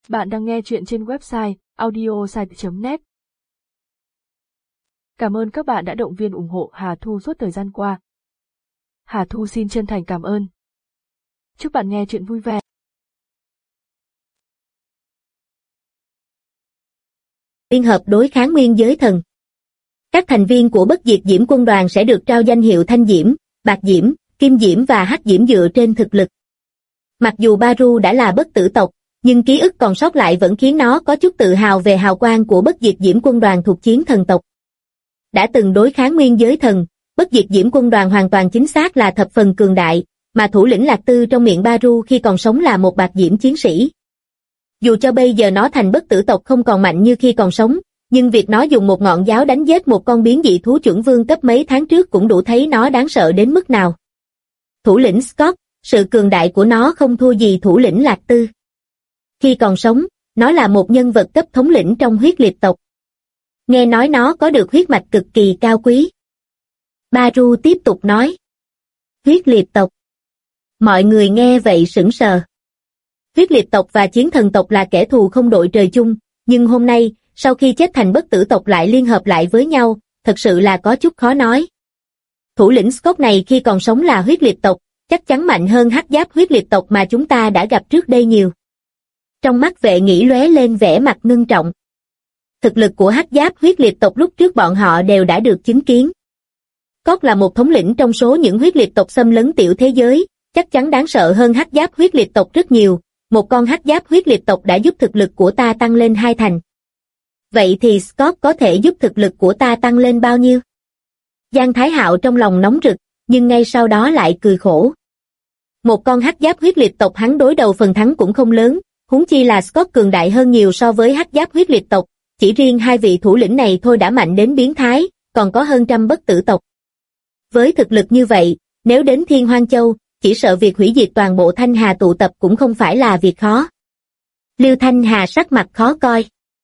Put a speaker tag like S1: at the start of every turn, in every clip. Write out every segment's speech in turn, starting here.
S1: Bạn đang nghe chuyện trên website audiosite.net. Cảm ơn các bạn đã động viên ủng hộ Hà Thu suốt thời gian qua. Hà Thu xin chân thành cảm ơn. Chúc bạn nghe chuyện vui vẻ.
S2: Liên hợp đối kháng nguyên giới thần. Các thành viên của Bất Diệt Diễm Quân đoàn sẽ được trao danh hiệu Thanh Diễm, Bạc Diễm, Kim Diễm và Hắc Diễm dựa trên thực lực. Mặc dù Baru đã là bất tử tộc, nhưng ký ức còn sót lại vẫn khiến nó có chút tự hào về hào quang của Bất Diệt Diễm Quân đoàn thuộc chiến thần tộc. Đã từng đối kháng nguyên giới thần, Bất Diệt Diễm Quân đoàn hoàn toàn chính xác là thập phần cường đại, mà thủ lĩnh Lạc Tư trong miệng Baru khi còn sống là một Bạc Diễm chiến sĩ. Dù cho bây giờ nó thành bất tử tộc không còn mạnh như khi còn sống, nhưng việc nó dùng một ngọn giáo đánh giết một con biến dị thú chuẩn vương cấp mấy tháng trước cũng đủ thấy nó đáng sợ đến mức nào. Thủ lĩnh Scott, sự cường đại của nó không thua gì thủ lĩnh Lạc Tư. Khi còn sống, nó là một nhân vật cấp thống lĩnh trong huyết liệt tộc. Nghe nói nó có được huyết mạch cực kỳ cao quý. Baru tiếp tục nói. Huyết liệt tộc. Mọi người nghe vậy sững sờ. Huyết liệt tộc và chiến thần tộc là kẻ thù không đội trời chung, nhưng hôm nay, sau khi chết thành bất tử tộc lại liên hợp lại với nhau, thật sự là có chút khó nói. Thủ lĩnh Scott này khi còn sống là huyết liệt tộc, chắc chắn mạnh hơn hắc giáp huyết liệt tộc mà chúng ta đã gặp trước đây nhiều. Trong mắt Vệ Nghĩ lóe lên vẻ mặt ngưng trọng. Thực lực của hắc giáp huyết liệt tộc lúc trước bọn họ đều đã được chứng kiến. Scott là một thống lĩnh trong số những huyết liệt tộc xâm lấn tiểu thế giới, chắc chắn đáng sợ hơn hắc giáp huyết liệt tộc rất nhiều. Một con hắc giáp huyết liệt tộc đã giúp thực lực của ta tăng lên 2 thành. Vậy thì Scott có thể giúp thực lực của ta tăng lên bao nhiêu? Giang Thái Hạo trong lòng nóng rực, nhưng ngay sau đó lại cười khổ. Một con hắc giáp huyết liệt tộc hắn đối đầu phần thắng cũng không lớn, huống chi là Scott cường đại hơn nhiều so với hắc giáp huyết liệt tộc, chỉ riêng hai vị thủ lĩnh này thôi đã mạnh đến biến thái, còn có hơn trăm bất tử tộc. Với thực lực như vậy, nếu đến Thiên Hoang Châu, chỉ sợ việc hủy diệt toàn bộ Thanh Hà tụ tập cũng không phải là việc khó. Liêu Thanh Hà sắc mặt khó coi.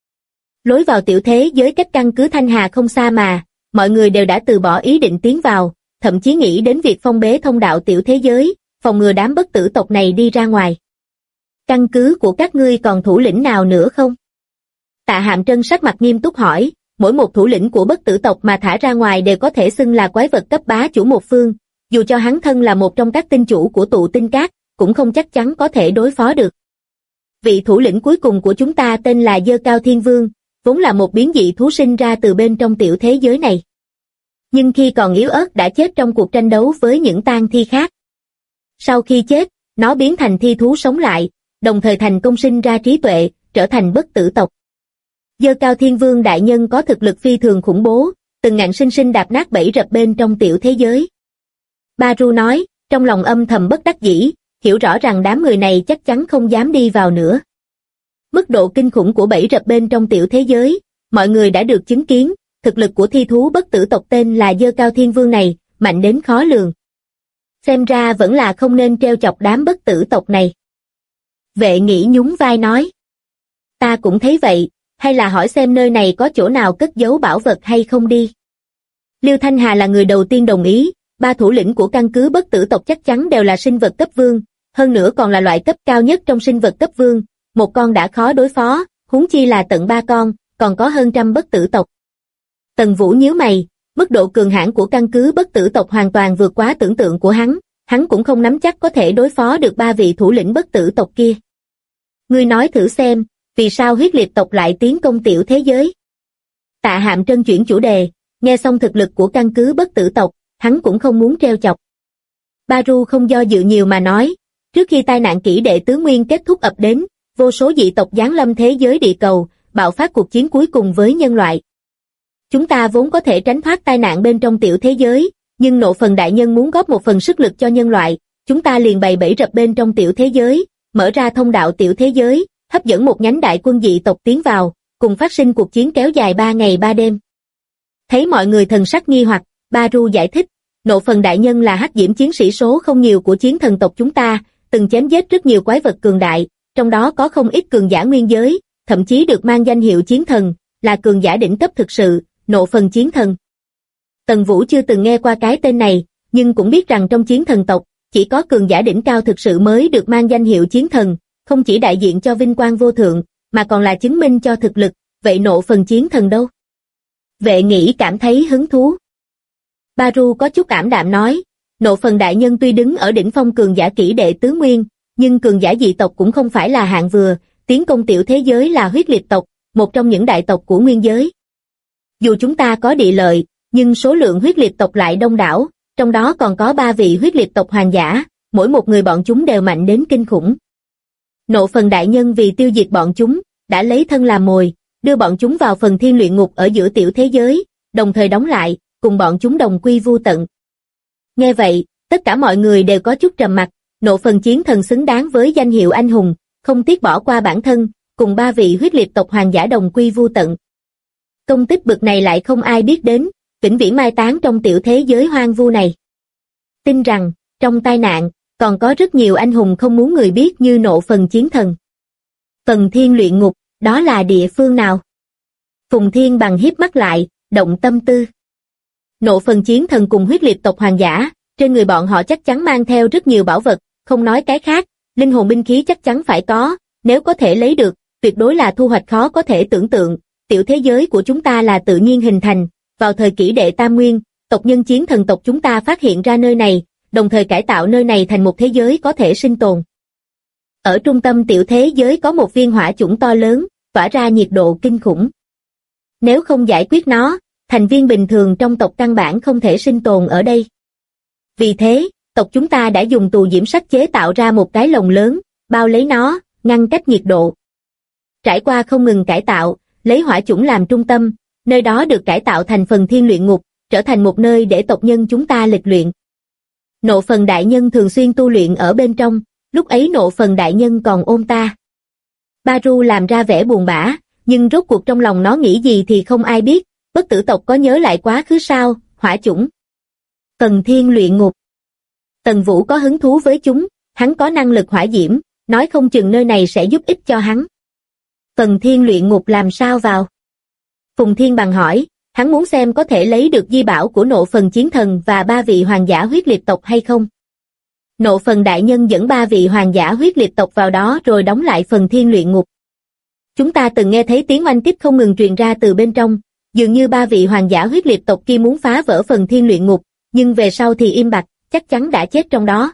S2: Lối vào tiểu thế giới cách căn cứ Thanh Hà không xa mà, mọi người đều đã từ bỏ ý định tiến vào, thậm chí nghĩ đến việc phong bế thông đạo tiểu thế giới, phòng ngừa đám bất tử tộc này đi ra ngoài. Căn cứ của các ngươi còn thủ lĩnh nào nữa không? Tạ Hàm Trân sắc mặt nghiêm túc hỏi, mỗi một thủ lĩnh của bất tử tộc mà thả ra ngoài đều có thể xưng là quái vật cấp bá chủ một phương. Dù cho hắn thân là một trong các tinh chủ của tụ tinh cát, cũng không chắc chắn có thể đối phó được. Vị thủ lĩnh cuối cùng của chúng ta tên là Dơ Cao Thiên Vương, vốn là một biến dị thú sinh ra từ bên trong tiểu thế giới này. Nhưng khi còn yếu ớt đã chết trong cuộc tranh đấu với những tang thi khác. Sau khi chết, nó biến thành thi thú sống lại, đồng thời thành công sinh ra trí tuệ, trở thành bất tử tộc. Dơ Cao Thiên Vương đại nhân có thực lực phi thường khủng bố, từng ngạnh sinh sinh đạp nát bẫy rập bên trong tiểu thế giới. Baru nói, trong lòng âm thầm bất đắc dĩ, hiểu rõ rằng đám người này chắc chắn không dám đi vào nữa. Mức độ kinh khủng của bẫy rập bên trong tiểu thế giới, mọi người đã được chứng kiến, thực lực của thi thú bất tử tộc tên là Dơ Cao Thiên Vương này, mạnh đến khó lường. Xem ra vẫn là không nên trêu chọc đám bất tử tộc này. Vệ Nghĩ nhún vai nói. Ta cũng thấy vậy, hay là hỏi xem nơi này có chỗ nào cất giấu bảo vật hay không đi. Liêu Thanh Hà là người đầu tiên đồng ý. 3 thủ lĩnh của căn cứ bất tử tộc chắc chắn đều là sinh vật cấp vương, hơn nữa còn là loại cấp cao nhất trong sinh vật cấp vương, một con đã khó đối phó, huống chi là tận 3 con, còn có hơn trăm bất tử tộc. Tần Vũ nhíu mày, mức độ cường hãn của căn cứ bất tử tộc hoàn toàn vượt quá tưởng tượng của hắn cũng không nắm chắc có thể đối phó được 3 vị thủ lĩnh bất tử tộc kia. Ngươi nói thử xem, vì sao huyết liệt tộc lại tiến công tiểu thế giới? Tạ Hàm Trân chuyển chủ đề, nghe xong thực lực của căn cứ bất tử tộc, hắn cũng không muốn trêu chọc. Baru không do dự nhiều mà nói, trước khi tai nạn kỷ đệ tứ nguyên kết thúc ập đến, vô số dị tộc giáng lâm thế giới địa cầu, bạo phát cuộc chiến cuối cùng với nhân loại. Chúng ta vốn có thể tránh thoát tai nạn bên trong tiểu thế giới, nhưng Nộ Phần đại nhân muốn góp một phần sức lực cho nhân loại, chúng ta liền bày bẫy rập bên trong tiểu thế giới, mở ra thông đạo tiểu thế giới, hấp dẫn một nhánh đại quân dị tộc tiến vào, cùng phát sinh cuộc chiến kéo dài 3 ngày 3 đêm. Thấy mọi người thần sắc nghi hoặc, Baru giải thích, Nộ Phần đại nhân là hắc diễm chiến sĩ số không nhiều của chiến thần tộc chúng ta, từng chém giết rất nhiều quái vật cường đại, trong đó có không ít cường giả nguyên giới, thậm chí được mang danh hiệu chiến thần, là cường giả đỉnh cấp thực sự, Nộ Phần chiến thần. Tần Vũ chưa từng nghe qua cái tên này, nhưng cũng biết rằng trong chiến thần tộc, chỉ có cường giả đỉnh cao thực sự mới được mang danh hiệu chiến thần, không chỉ đại diện cho vinh quang vô thượng, mà còn là chứng minh cho thực lực, vậy nộ phần chiến thần đâu? Vệ nghĩ cảm thấy hứng thú. Baru có chút ảm đạm nói, nộ phần đại nhân tuy đứng ở đỉnh phong cường giả kỷ đệ tứ nguyên, nhưng cường giả dị tộc cũng không phải là hạng vừa, tiến công tiểu thế giới là huyết liệt tộc, một trong những đại tộc của nguyên giới. Dù chúng ta có địa lợi, nhưng số lượng huyết liệt tộc lại đông đảo, trong đó còn có 3 vị huyết liệt tộc hoàng giả, mỗi một người bọn chúng đều mạnh đến kinh khủng. Nộ phần đại nhân vì tiêu diệt bọn chúng, đã lấy thân làm mồi, đưa bọn chúng vào phần thiên luyện ngục ở giữa tiểu thế giới, đồng thời đóng lại, cùng bọn chúng đồng quy vu tận. Nghe vậy, tất cả mọi người đều có chút trầm mặc, nộ phần chiến thần xứng đáng với danh hiệu anh hùng, không tiếc bỏ qua bản thân, cùng 3 vị huyết liệt tộc hoàng giả đồng quy vu tận. Công tích bực này lại không ai biết đến, vĩnh viễn mai táng trong tiểu thế giới hoang vu này. Tin rằng, trong tai nạn, còn có rất nhiều anh hùng không muốn người biết như nộ phần chiến thần. Phần thiên luyện ngục, đó là địa phương nào? Phùng Thiên Bằng hiếp mắt lại, động tâm tư. Nộ phần chiến thần cùng huyết liệt tộc hoàng giả, trên người bọn họ chắc chắn mang theo rất nhiều bảo vật, không nói cái khác, linh hồn binh khí chắc chắn phải có, nếu có thể lấy được, tuyệt đối là thu hoạch khó có thể tưởng tượng. Tiểu thế giới của chúng ta là tự nhiên hình thành, vào thời kỷ đệ tam nguyên, tộc nhân chiến thần tộc chúng ta phát hiện ra nơi này, đồng thời cải tạo nơi này thành một thế giới có thể sinh tồn. Ở trung tâm tiểu thế giới có một viên hỏa chủng to lớn, tỏa ra nhiệt độ kinh khủng. Nếu không giải quyết nó, thành viên bình thường trong tộc căn bản không thể sinh tồn ở đây. Vì thế, tộc chúng ta đã dùng tù diễm sắt chế tạo ra một cái lồng lớn, bao lấy nó, ngăn cách nhiệt độ. Trải qua không ngừng cải tạo, lấy hỏa chủng làm trung tâm, nơi đó được cải tạo thành phần thiên luyện ngục, trở thành một nơi để tộc nhân chúng ta lịch luyện. Nộ phần đại nhân thường xuyên tu luyện ở bên trong, lúc ấy nộ phần đại nhân còn ôm ta. Baru làm ra vẻ buồn bã, nhưng rốt cuộc trong lòng nó nghĩ gì thì không ai biết, bất tử tộc có nhớ lại quá khứ sao, hỏa chủng. Phần thiên luyện ngục. Tần Vũ có hứng thú với chúng, hắn có năng lực hỏa diễm, nói không chừng nơi này sẽ giúp ích cho hắn. Phần thiên luyện ngục làm sao vào? Phùng Thiên Bằng hỏi, hắn muốn xem có thể lấy được di bảo của nộ phần chiến thần và 3 vị hoàng giả huyết liệt tộc hay không. Nộ phần đại nhân dẫn 3 vị hoàng giả huyết liệt tộc vào đó rồi đóng lại phần thiên luyện ngục. Chúng ta từng nghe thấy tiếng oanh kích không ngừng truyền ra từ bên trong, dường như 3 vị hoàng giả huyết liệt tộc kia muốn phá vỡ phần thiên luyện ngục, nhưng về sau thì im bặt, chắc chắn đã chết trong đó.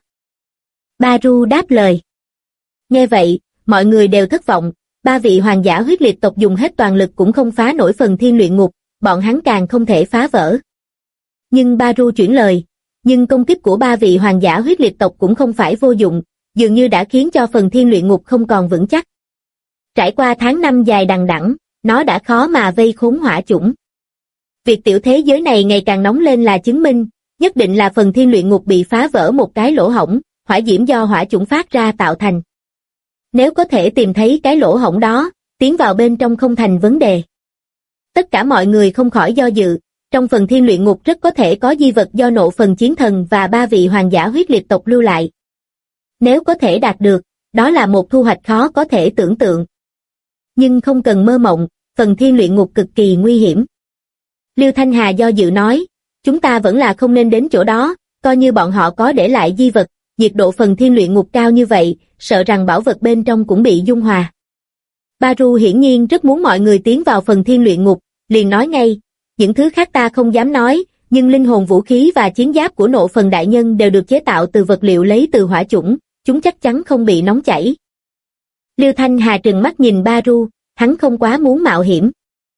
S2: Baru đáp lời. Nghe vậy, mọi người đều thất vọng, 3 vị hoàng giả huyết liệt tộc dùng hết toàn lực cũng không phá nổi phần thiên luyện ngục, bọn hắn càng không thể phá vỡ. Nhưng Baru chuyển lời, nhưng công kích của 3 vị hoàng giả huyết liệt tộc cũng không phải vô dụng, dường như đã khiến cho phần thiên luyện ngục không còn vững chắc. Trải qua tháng năm dài đằng đẵng, nó đã khó mà vây khốn hỏa chủng. Việc tiểu thế giới này ngày càng nóng lên là chứng minh, nhất định là phần thiên luyện ngục bị phá vỡ một cái lỗ hổng, hỏa diễm do hỏa chủng phát ra tạo thành. Nếu có thể tìm thấy cái lỗ hổng đó, tiến vào bên trong không thành vấn đề. Tất cả mọi người không khỏi do dự, trong phần thiên luyện ngục rất có thể có di vật do nộ phần chiến thần và 3 vị hoàng giả huyết liệt tộc lưu lại. Nếu có thể đạt được, đó là một thu hoạch khó có thể tưởng tượng. Nhưng không cần mơ mộng, phần thiên luyện ngục cực kỳ nguy hiểm. Liêu Thanh Hà do dự nói, chúng ta vẫn là không nên đến chỗ đó, coi như bọn họ có để lại di vật, nhiệt độ phần thiên luyện ngục cao như vậy, sợ rằng bảo vật bên trong cũng bị dung hòa. Baru hiển nhiên rất muốn mọi người tiến vào phần thiên luyện ngục, liền nói ngay, những thứ khác ta không dám nói, nhưng linh hồn vũ khí và chiến giáp của nộ phần đại nhân đều được chế tạo từ vật liệu lấy từ hỏa chủng, chúng chắc chắn không bị nóng chảy. Liêu Thanh Hà trừng mắt nhìn Baru, hắn không quá muốn mạo hiểm.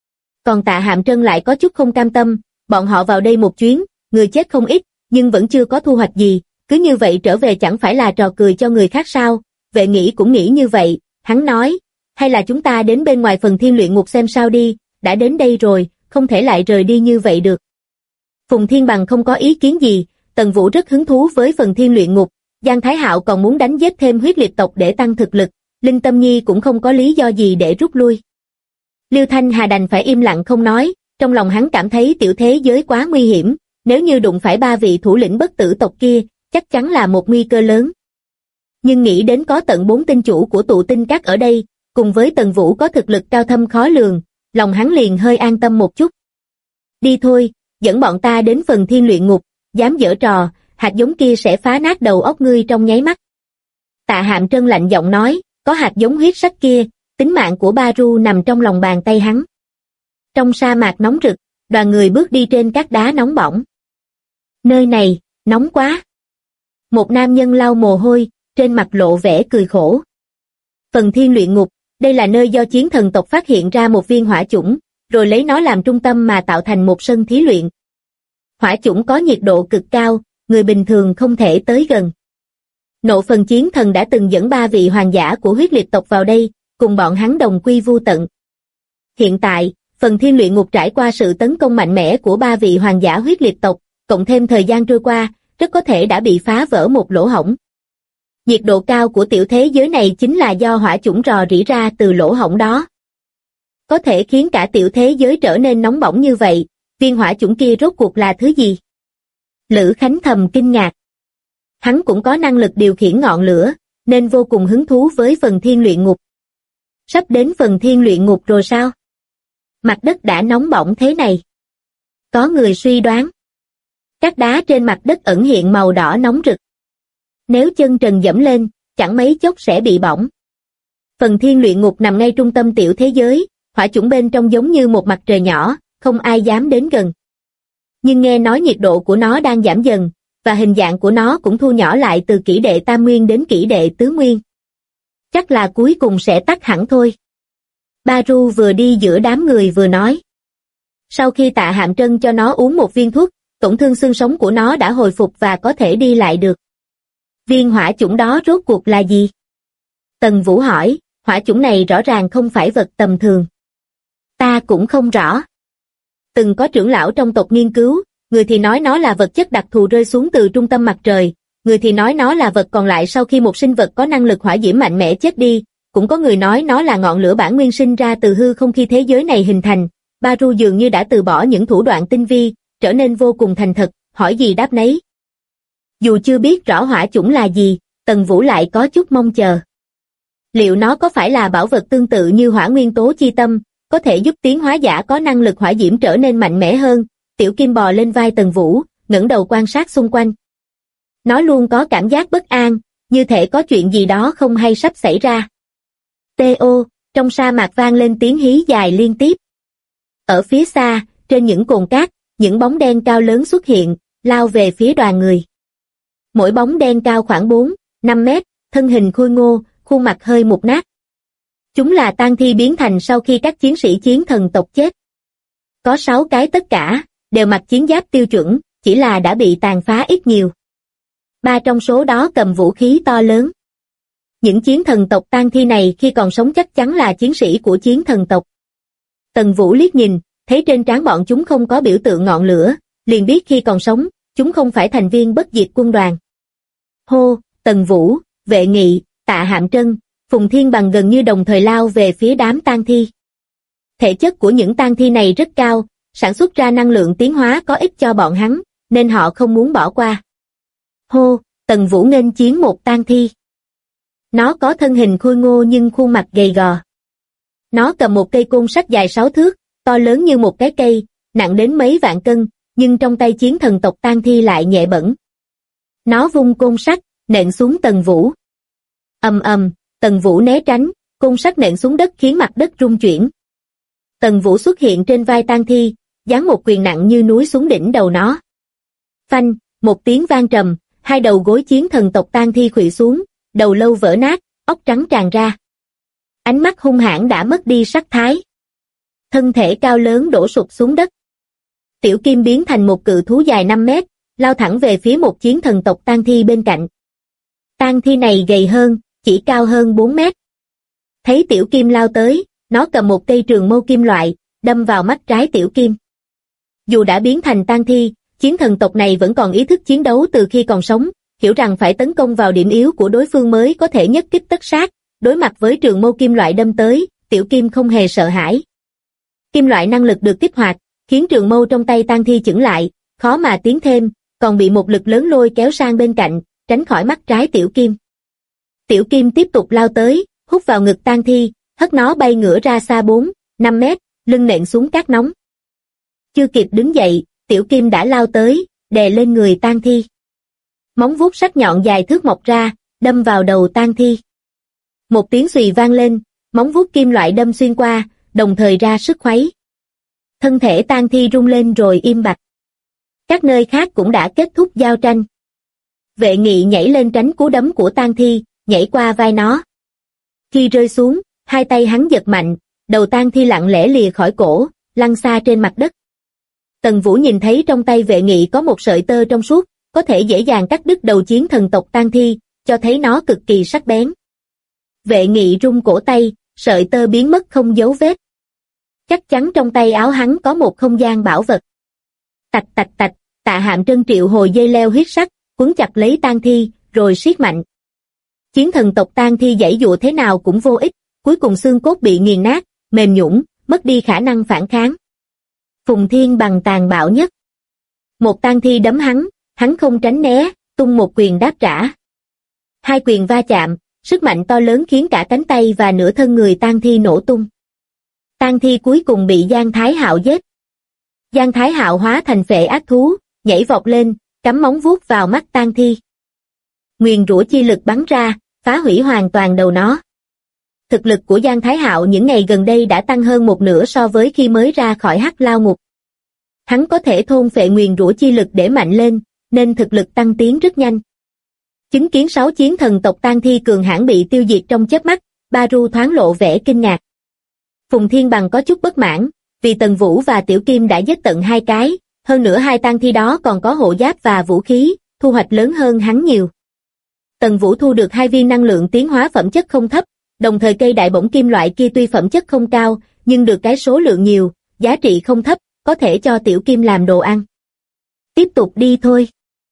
S2: Còn Tạ Hạm Trân lại có chút không cam tâm, bọn họ vào đây một chuyến, người chết không ít, nhưng vẫn chưa có thu hoạch gì, cứ như vậy trở về chẳng phải là trò cười cho người khác sao? Vệ nghĩ cũng nghĩ như vậy, hắn nói, hay là chúng ta đến bên ngoài phần thiên luyện ngục xem sao đi, đã đến đây rồi, không thể lại rời đi như vậy được. Phùng Thiên Bằng không có ý kiến gì, Tần Vũ rất hứng thú với phần thiên luyện ngục, Giang Thái Hạo còn muốn đánh giết thêm huyết liệt tộc để tăng thực lực, Linh Tâm Nhi cũng không có lý do gì để rút lui. Liêu Thanh Hà đành phải im lặng không nói, trong lòng hắn cảm thấy tiểu thế giới quá nguy hiểm, nếu như đụng phải 3 vị thủ lĩnh bất tử tộc kia, chắc chắn là một nguy cơ lớn. Nhưng nghĩ đến có tận 4 tinh chủ của tụ tinh các ở đây, cùng với Tần Vũ có thực lực cao thâm khó lường, lòng hắn liền hơi an tâm một chút. Đi thôi, dẫn bọn ta đến phần thiên luyện ngục, dám giở trò, hạt giống kia sẽ phá nát đầu óc ngươi trong nháy mắt. Tạ Hạm Trân lạnh giọng nói, có hạt giống huyết sắc kia, Tính mạng của Baru nằm trong lòng bàn tay hắn. Trong sa mạc nóng rực, đoàn người bước đi trên các đá nóng bỏng. Nơi này, nóng quá. Một nam nhân lau mồ hôi, trên mặt lộ vẻ cười khổ. Phần Thiên Luyện Ngục, đây là nơi do chiến thần tộc phát hiện ra một viên hỏa chủng, rồi lấy nó làm trung tâm mà tạo thành một sân thí luyện. Hỏa chủng có nhiệt độ cực cao, người bình thường không thể tới gần. Nộ Phần chiến thần đã từng dẫn 3 vị hoàng giả của huyết liệt tộc vào đây, cùng bọn hắn đồng quy vu tận. Hiện tại, Phần Thiên Luyện Ngục trải qua sự tấn công mạnh mẽ của 3 vị hoàng giả huyết liệt tộc, cộng thêm thời gian trôi qua, rất có thể đã bị phá vỡ một lỗ hổng. Nhiệt độ cao của tiểu thế giới này chính là do hỏa chủng rò rỉ ra từ lỗ hổng đó. Có thể khiến cả tiểu thế giới trở nên nóng bỏng như vậy, viên hỏa chủng kia rốt cuộc là thứ gì? Lữ Khánh thầm kinh ngạc. Hắn cũng có năng lực điều khiển ngọn lửa, nên vô cùng hứng thú với Phần Thiên Luyện Ngục. Sắp đến Phần Thiên Luyện Ngục rồi sao? Mặt đất đã nóng bỏng thế này. Có người suy đoán. Các đá trên mặt đất ẩn hiện màu đỏ nóng rực. Nếu chân trần dẫm lên, chẳng mấy chốc sẽ bị bỏng. Phần Thiên Luyện Ngục nằm ngay trung tâm tiểu thế giới, hỏa chủng bên trong giống như một mặt trời nhỏ, không ai dám đến gần. Nhưng nghe nói nhiệt độ của nó đang giảm dần, và hình dạng của nó cũng thu nhỏ lại từ kỷ đệ tam nguyên đến kỷ đệ tứ nguyên. Chắc là cuối cùng sẽ tắt hẳn thôi. Baru vừa đi giữa đám người vừa nói. Sau khi Tạ Hạm Trân cho nó uống một viên thuốc, tổn thương xương sống của nó đã hồi phục và có thể đi lại được. Viên hỏa chủng đó rốt cuộc là gì? Tần Vũ hỏi, hỏa chủng này rõ ràng không phải vật tầm thường. Ta cũng không rõ. Từng có trưởng lão trong tộc nghiên cứu, người thì nói nó là vật chất đặc thù rơi xuống từ trung tâm mặt trời, người thì nói nó là vật còn lại sau khi một sinh vật có năng lực hỏa diễm mạnh mẽ chết đi, cũng có người nói nó là ngọn lửa bản nguyên sinh ra từ hư không khi thế giới này hình thành. Baru dường như đã từ bỏ những thủ đoạn tinh vi, trở nên vô cùng thành thật, hỏi gì đáp nấy. Dù chưa biết rõ hỏa chủng là gì, Tần Vũ lại có chút mong chờ. Liệu nó có phải là bảo vật tương tự như hỏa nguyên tố chi tâm, có thể giúp tiến hóa giả có năng lực hỏa diễm trở nên mạnh mẽ hơn? Tiểu Kim bò lên vai Tần Vũ, ngẩng đầu quan sát xung quanh. Nó luôn có cảm giác bất an, như thể có chuyện gì đó không hay sắp xảy ra. Tê-ô, trong sa mạc vang lên tiếng hí dài liên tiếp. Ở phía xa, trên những cồn cát, những bóng đen cao lớn xuất hiện, lao về phía đoàn người. Mỗi bóng đen cao khoảng 4-5 mét, thân hình khôi ngô, khuôn mặt hơi mục nát. Chúng là tang thi biến thành sau khi các chiến sĩ chiến thần tộc chết. Có 6 cái tất cả, đều mặc chiến giáp tiêu chuẩn, chỉ là đã bị tàn phá ít nhiều. 3 trong số đó cầm vũ khí to lớn. Những chiến thần tộc tang thi này khi còn sống chắc chắn là chiến sĩ của chiến thần tộc. Tần Vũ liếc nhìn, thấy trên trán bọn chúng không có biểu tượng ngọn lửa, liền biết khi còn sống, chúng không phải thành viên bất diệt quân đoàn. Hô, Tần Vũ, Vệ Nghị, Tạ Hạm Trân, Phùng Thiên Bằng gần như đồng thời lao về phía đám tang thi. Thể chất của những tang thi này rất cao, sản xuất ra năng lượng tiến hóa có ích cho bọn hắn, nên họ không muốn bỏ qua. Hô, Tần Vũ nghênh chiến một tang thi. Nó có thân hình khôi ngô nhưng khuôn mặt gầy gò. Nó cầm một cây côn sắt dài 6 thước, to lớn như một cái cây, nặng đến mấy vạn cân, nhưng trong tay chiến thần tộc tang thi lại nhẹ bẫng. Nó vung côn sắt, nện xuống Tần Vũ. Ầm ầm, Tần Vũ né tránh, côn sắt nện xuống đất khiến mặt đất rung chuyển. Tần Vũ xuất hiện trên vai tang thi, giáng một quyền nặng như núi xuống đỉnh đầu nó. Phanh, một tiếng vang trầm, 2 đầu gối chiến thần tộc tang thi khuỵu xuống, đầu lâu vỡ nát, óc trắng tràn ra. Ánh mắt hung hãn đã mất đi sắc thái. Thân thể cao lớn đổ sụp xuống đất. Tiểu Kim biến thành một cự thú dài 5 mét, lao thẳng về phía một chiến thần tộc tang thi bên cạnh. Tang thi này gầy hơn, chỉ cao hơn 4 mét. Thấy Tiểu Kim lao tới, nó cầm một cây trường mâu kim loại, đâm vào mắt trái Tiểu Kim. Dù đã biến thành tang thi, chiến thần tộc này vẫn còn ý thức chiến đấu từ khi còn sống, hiểu rằng phải tấn công vào điểm yếu của đối phương mới có thể nhất kích tất sát. Đối mặt với trường mâu kim loại đâm tới, Tiểu Kim không hề sợ hãi. Kim loại năng lực được kích hoạt, khiến trường mâu trong tay tang thi chững lại, khó mà tiến thêm, còn bị một lực lớn lôi kéo sang bên cạnh, tránh khỏi mắt trái Tiểu Kim. Tiểu Kim tiếp tục lao tới, hút vào ngực tang thi, hất nó bay ngửa ra xa 4-5 mét, lưng nện xuống cát nóng. Chưa kịp đứng dậy, Tiểu Kim đã lao tới, đè lên người tang thi. Móng vuốt sắc nhọn dài thước mọc ra, đâm vào đầu tang thi. Một tiếng xùy vang lên, móng vuốt kim loại đâm xuyên qua, đồng thời ra sức khuấy. Thân thể tang thi rung lên rồi im bặt. Các nơi khác cũng đã kết thúc giao tranh. Vệ Nghị nhảy lên tránh cú đấm của tang thi, nhảy qua vai nó. Khi rơi xuống, hai tay hắn giật mạnh, đầu tang thi lặng lẽ lìa khỏi cổ, lăn xa trên mặt đất. Tần Vũ nhìn thấy trong tay Vệ Nghị có một sợi tơ trong suốt, có thể dễ dàng cắt đứt đầu chiến thần tộc tang thi, cho thấy nó cực kỳ sắc bén. Vệ Nghị rung cổ tay, sợi tơ biến mất không dấu vết. Chắc chắn trong tay áo hắn có một không gian bảo vật. Tạch tạch tạch, Tạ Hạm Trân triệu hồi dây leo huyết sắc, quấn chặt lấy tang thi, rồi siết mạnh. Chiến thần tộc tang thi giãy dụa thế nào cũng vô ích, cuối cùng xương cốt bị nghiền nát, mềm nhũn, mất đi khả năng phản kháng. Phùng Thiên Bằng tàn bạo nhất. Một tang thi đấm hắn không tránh né, tung một quyền đáp trả. Hai quyền va chạm, sức mạnh to lớn khiến cả cánh tay và nửa thân người tang thi nổ tung. Tang thi cuối cùng bị Giang Thái Hạo giết. Giang Thái Hạo hóa thành phệ ác thú, nhảy vọt lên, cắm móng vuốt vào mắt tang thi. Nguyền rủa chi lực bắn ra, phá hủy hoàn toàn đầu nó. Thực lực của Giang Thái Hạo những ngày gần đây đã tăng hơn một nửa so với khi mới ra khỏi Hắc Lao Ngục. Hắn có thể thôn phệ nguyền rủa chi lực để mạnh lên, nên thực lực tăng tiến rất nhanh. Chứng kiến 6 chiến thần tộc tang thi cường hãn bị tiêu diệt trong chớp mắt, Ba Ru thoáng lộ vẻ kinh ngạc. Phùng Thiên Bằng có chút bất mãn, vì Tần Vũ và Tiểu Kim đã giết tận 2 cái, hơn nữa hai tang thi đó còn có hộ giáp và vũ khí, thu hoạch lớn hơn hắn nhiều. Tần Vũ thu được 2 viên năng lượng tiến hóa phẩm chất không thấp, đồng thời cây đại bổng kim loại kia tuy phẩm chất không cao, nhưng được cái số lượng nhiều, giá trị không thấp, có thể cho Tiểu Kim làm đồ ăn. Tiếp tục đi thôi.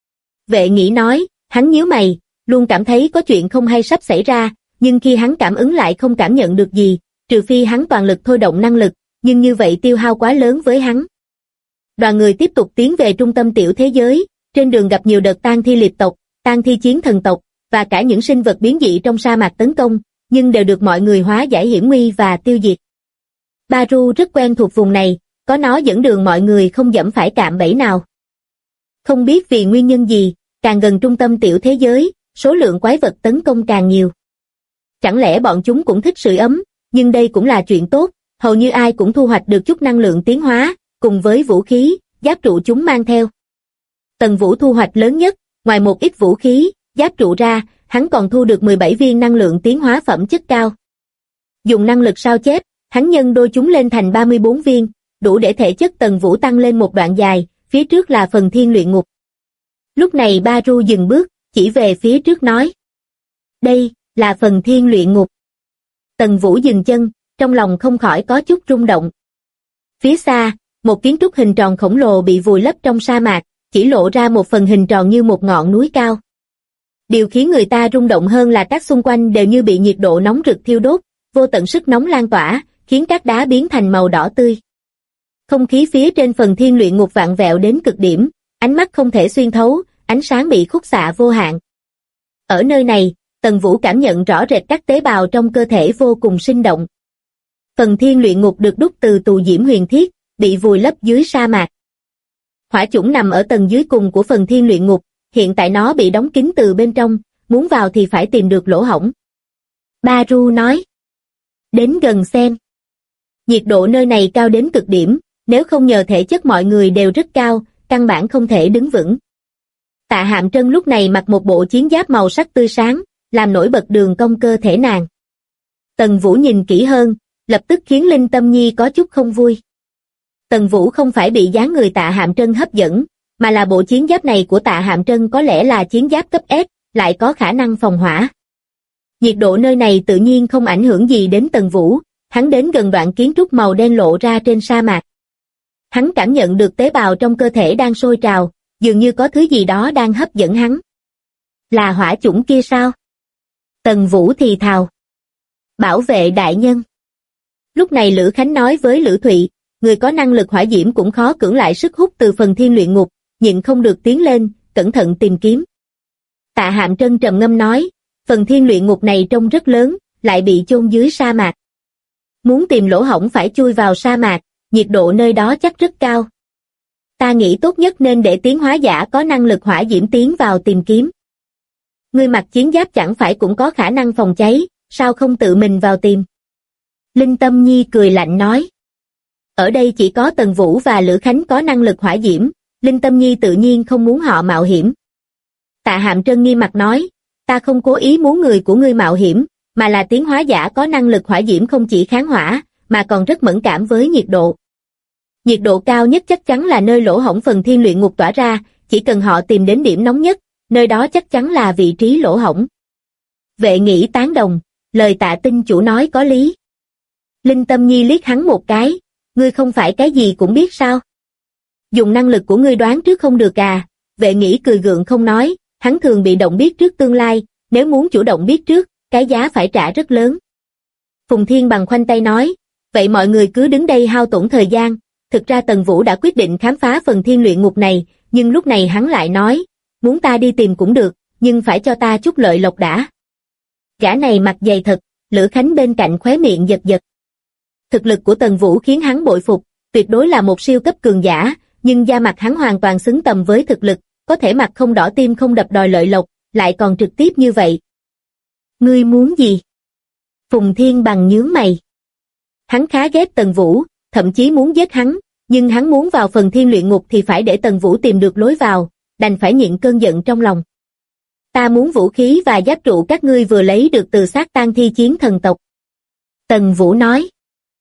S2: Vệ Nghị nói, hắn nhíu mày, luôn cảm thấy có chuyện không hay sắp xảy ra, nhưng khi hắn cảm ứng lại không cảm nhận được gì, trừ phi hắn toàn lực thôi động năng lực, nhưng như vậy tiêu hao quá lớn với hắn. Đoàn người tiếp tục tiến về trung tâm tiểu thế giới, trên đường gặp nhiều đợt tang thi liệt tộc, tang thi chiến thần tộc, và cả những sinh vật biến dị trong sa mạc tấn công, nhưng đều được mọi người hóa giải hiểm nguy và tiêu diệt. Ba Ru rất quen thuộc vùng này, có nó dẫn đường mọi người không dẫm phải cạm bẫy nào. Không biết vì nguyên nhân gì, càng gần trung tâm tiểu thế giới, số lượng quái vật tấn công càng nhiều. Chẳng lẽ bọn chúng cũng thích sưởi ấm, nhưng đây cũng là chuyện tốt, hầu như ai cũng thu hoạch được chút năng lượng tiến hóa, cùng với vũ khí, giáp trụ chúng mang theo. Tần Vũ thu hoạch lớn nhất, ngoài một ít vũ khí, giáp trụ ra, hắn còn thu được 17 viên năng lượng tiến hóa phẩm chất cao. Dùng năng lực sao chép, hắn nhân đôi chúng lên thành 34 viên, đủ để thể chất Tần Vũ tăng lên một đoạn dài, phía trước là phần thiên luyện ngục. Lúc này Ba Ru dừng bước, chỉ về phía trước nói. Đây, là phần thiên luyện ngục. Tần Vũ dừng chân, trong lòng không khỏi có chút rung động. Phía xa, một kiến trúc hình tròn khổng lồ bị vùi lấp trong sa mạc, chỉ lộ ra một phần hình tròn như một ngọn núi cao. Điều khiến người ta rung động hơn là các xung quanh đều như bị nhiệt độ nóng rực thiêu đốt, vô tận sức nóng lan tỏa, khiến các đá biến thành màu đỏ tươi. Không khí phía trên phần thiên luyện ngục vặn vẹo đến cực điểm, ánh mắt không thể xuyên thấu, ánh sáng bị khúc xạ vô hạn. Ở nơi này, Tần Vũ cảm nhận rõ rệt các tế bào trong cơ thể vô cùng sinh động. Phần thiên luyện ngục được đúc từ tù diễm huyền thiết, bị vùi lấp dưới sa mạc. Hỏa chủng nằm ở tầng dưới cùng của phần thiên luyện ngục, hiện tại nó bị đóng kín từ bên trong, muốn vào thì phải tìm được lỗ hổng. Ba Ru nói. Đến gần xem. Nhiệt độ nơi này cao đến cực điểm, nếu không nhờ thể chất mọi người đều rất cao, căn bản không thể đứng vững. Tạ Hạm Trân lúc này mặc một bộ chiến giáp màu sắc tươi sáng, làm nổi bật đường cong cơ thể nàng. Tần Vũ nhìn kỹ hơn, lập tức khiến Linh Tâm Nhi có chút không vui. Tần Vũ không phải bị dáng người Tạ Hạm Trân hấp dẫn, mà là bộ chiến giáp này của Tạ Hạm Trân có lẽ là chiến giáp cấp S, lại có khả năng phòng hỏa. Nhiệt độ nơi này tự nhiên không ảnh hưởng gì đến Tần Vũ, hắn đến gần đoạn kiến trúc màu đen lộ ra trên sa mạc. Hắn cảm nhận được tế bào trong cơ thể đang sôi trào, dường như có thứ gì đó đang hấp dẫn hắn. Là hỏa chủng kia sao? Tần Vũ thì thào. Bảo vệ đại nhân. Lúc này Lữ Khánh nói với Lữ Thụy, người có năng lực hỏa diễm cũng khó cưỡng lại sức hút từ phần thiên luyện ngục, nhịn không được tiến lên, cẩn thận tìm kiếm. Tạ Hạm Trân trầm ngâm nói, phần thiên luyện ngục này trông rất lớn, lại bị chôn dưới sa mạc. Muốn tìm lỗ hổng phải chui vào sa mạc, nhiệt độ nơi đó chắc rất cao. Ta nghĩ tốt nhất nên để tiến hóa giả có năng lực hỏa diễm tiến vào tìm kiếm. Người mặc chiến giáp chẳng phải cũng có khả năng phòng cháy, sao không tự mình vào tìm? Linh Tâm Nhi cười lạnh nói. Ở đây chỉ có Tần Vũ và Lữ Khánh có năng lực hỏa diễm, Linh Tâm Nhi tự nhiên không muốn họ mạo hiểm. Tạ Hạm Trân nghiêm mặt nói, ta không cố ý muốn người của ngươi mạo hiểm, mà là tiến hóa giả có năng lực hỏa diễm không chỉ kháng hỏa, mà còn rất mẫn cảm với nhiệt độ. Nhiệt độ cao nhất chắc chắn là nơi lỗ hổng phần thiên luyện ngục tỏa ra, chỉ cần họ tìm đến điểm nóng nhất, nơi đó chắc chắn là vị trí lỗ hổng. Vệ Nghĩ tán đồng, lời Tạ Tinh chủ nói có lý. Linh Tâm Nhi liếc hắn một cái, ngươi không phải cái gì cũng biết sao? Dùng năng lực của ngươi đoán trước không được à? Vệ Nghĩ cười gượng không nói, hắn thường bị động biết trước tương lai, nếu muốn chủ động biết trước, cái giá phải trả rất lớn. Phùng Thiên Bằng khoanh tay nói, vậy mọi người cứ đứng đây hao tổn thời gian, thực ra Tần Vũ đã quyết định khám phá phần thiên luyện ngục này, nhưng lúc này hắn lại nói, muốn ta đi tìm cũng được, nhưng phải cho ta chút lợi lộc đã. Gã này mặt dày thật, Lữ Khánh bên cạnh khóe miệng giật giật. Thực lực của Tần Vũ khiến hắn bội phục, tuyệt đối là một siêu cấp cường giả, nhưng da mặt hắn hoàn toàn xứng tầm với thực lực, có thể mặt không đỏ tim không đập đòi lợi lộc, lại còn trực tiếp như vậy. Ngươi muốn gì? Phùng Thiên Bằng nhướng mày. Hắn khá ghét Tần Vũ, thậm chí muốn giết hắn, nhưng hắn muốn vào phần thiên luyện ngục thì phải để Tần Vũ tìm được lối vào, đành phải nhịn cơn giận trong lòng. Ta muốn vũ khí và giáp trụ các ngươi vừa lấy được từ xác tang thi chiến thần tộc. Tần Vũ nói.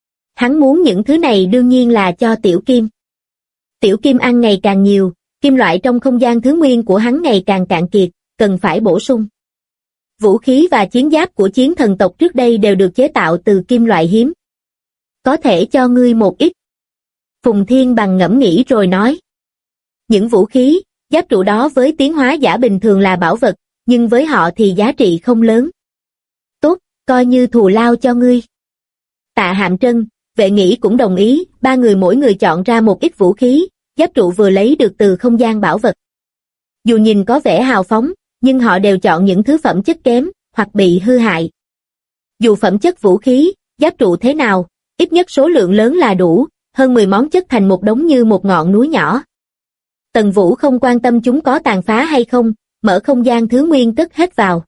S2: Hắn muốn những thứ này đương nhiên là cho Tiểu Kim. Tiểu Kim ăn ngày càng nhiều, kim loại trong không gian thứ nguyên của hắn ngày càng cạn kiệt, cần phải bổ sung. Vũ khí và chiến giáp của chiến thần tộc trước đây đều được chế tạo từ kim loại hiếm. Có thể cho ngươi một ít. Phùng Thiên Bằng ngẫm nghĩ rồi nói. Những vũ khí, giáp trụ đó với tiến hóa giả bình thường là bảo vật, nhưng với họ thì giá trị không lớn. Tốt, coi như thù lao cho ngươi. Tạ Hạm Trân, Vệ Nghĩ cũng đồng ý, ba người mỗi người chọn ra một ít vũ khí, giáp trụ vừa lấy được từ không gian bảo vật. Dù nhìn có vẻ hào phóng, nhưng họ đều chọn những thứ phẩm chất kém, hoặc bị hư hại. Dù phẩm chất vũ khí, giáp trụ thế nào, ít nhất số lượng lớn là đủ, hơn 10 món chất thành một đống như một ngọn núi nhỏ. Tần Vũ không quan tâm chúng có tàn phá hay không, mở không gian thứ nguyên cất hết vào.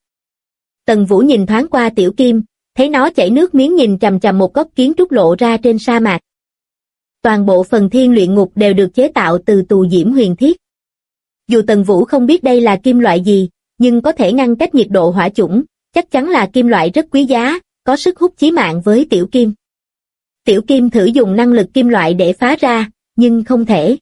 S2: Tần Vũ nhìn thoáng qua Tiểu Kim, thấy nó chảy nước miếng nhìn chằm chằm một góc kiến trúc lộ ra trên sa mạc. Toàn bộ phần thiên luyện ngục đều được chế tạo từ tù diễm huyền thiết. Dù Tần Vũ không biết đây là kim loại gì, nhưng có thể ngăn cách nhiệt độ hỏa chủng, chắc chắn là kim loại rất quý giá, có sức hút chí mạng với Tiểu Kim. Tiểu Kim thử dùng năng lực kim loại để phá ra, nhưng không thể.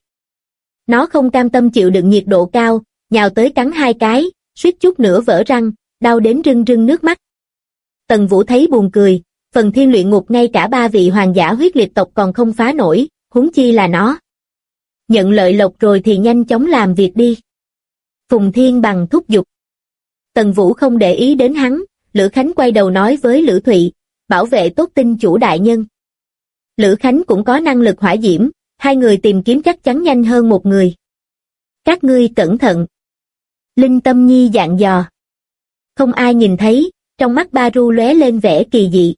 S2: Nó không cam tâm chịu đựng nhiệt độ cao, nhào tới cắn hai cái, suýt chút nữa vỡ răng, đau đến rưng rưng nước mắt. Tần Vũ thấy buồn cười, phần thiên luyện ngục ngay cả ba vị hoàng giả huyết liệt tộc còn không phá nổi, huống chi là nó. Nhận lợi lộc rồi thì nhanh chóng làm việc đi. Phùng Thiên Bằng thúc giục. Tần Vũ không để ý đến hắn, Lữ Khánh quay đầu nói với Lữ Thụy, bảo vệ tốt tinh chủ đại nhân. Lữ Khánh cũng có năng lực hỏa diễm, hai người tìm kiếm chắc chắn nhanh hơn một người. Các ngươi cẩn thận. Linh Tâm Nhi dặn dò. Không ai nhìn thấy, trong mắt Baru lóe lên vẻ kỳ dị.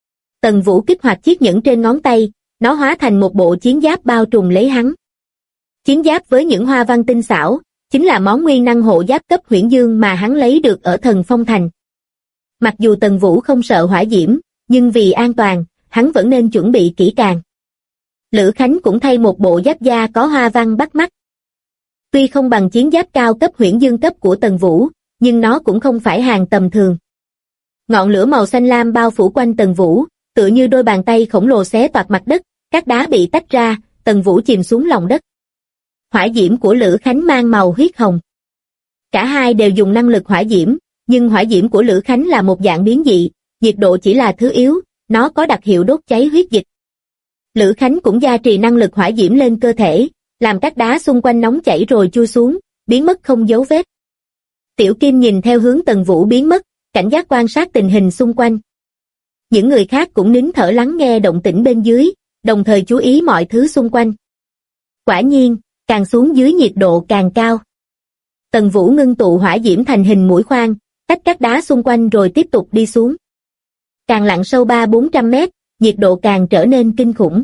S2: Tần Vũ kích hoạt chiếc nhẫn trên ngón tay, nó hóa thành một bộ chiến giáp bao trùm lấy hắn. Chiến giáp với những hoa văn tinh xảo, chính là món nguyên năng hộ giáp cấp huyễn dương mà hắn lấy được ở Thần Phong Thành. Mặc dù Tần Vũ không sợ hỏa diễm, nhưng vì an toàn, hắn vẫn nên chuẩn bị kỹ càng. Lữ Khánh cũng thay một bộ giáp da có hoa văn bắt mắt. Tuy không bằng chiến giáp cao cấp huyễn dương cấp của Tần Vũ, nhưng nó cũng không phải hàng tầm thường. Ngọn lửa màu xanh lam bao phủ quanh Tần Vũ, tựa như đôi bàn tay khổng lồ xé toạc mặt đất, các đá bị tách ra, Tần Vũ chìm xuống lòng đất. Hỏa diễm của Lữ Khánh mang màu huyết hồng. Cả hai đều dùng năng lực hỏa diễm, nhưng hỏa diễm của Lữ Khánh là một dạng biến dị, nhiệt độ chỉ là thứ yếu, nó có đặc hiệu đốt cháy huyết dịch. Lữ Khánh cũng gia trì năng lực hỏa diễm lên cơ thể, làm các đá xung quanh nóng chảy rồi chui xuống, biến mất không dấu vết. Tiểu Kim nhìn theo hướng Tần Vũ biến mất, cảnh giác quan sát tình hình xung quanh. Những người khác cũng nín thở lắng nghe động tĩnh bên dưới, đồng thời chú ý mọi thứ xung quanh. Quả nhiên, càng xuống dưới nhiệt độ càng cao. Tần Vũ ngưng tụ hỏa diễm thành hình mũi khoan, tách các đá xung quanh rồi tiếp tục đi xuống. Càng lặn sâu 300-400 mét, nhiệt độ càng trở nên kinh khủng.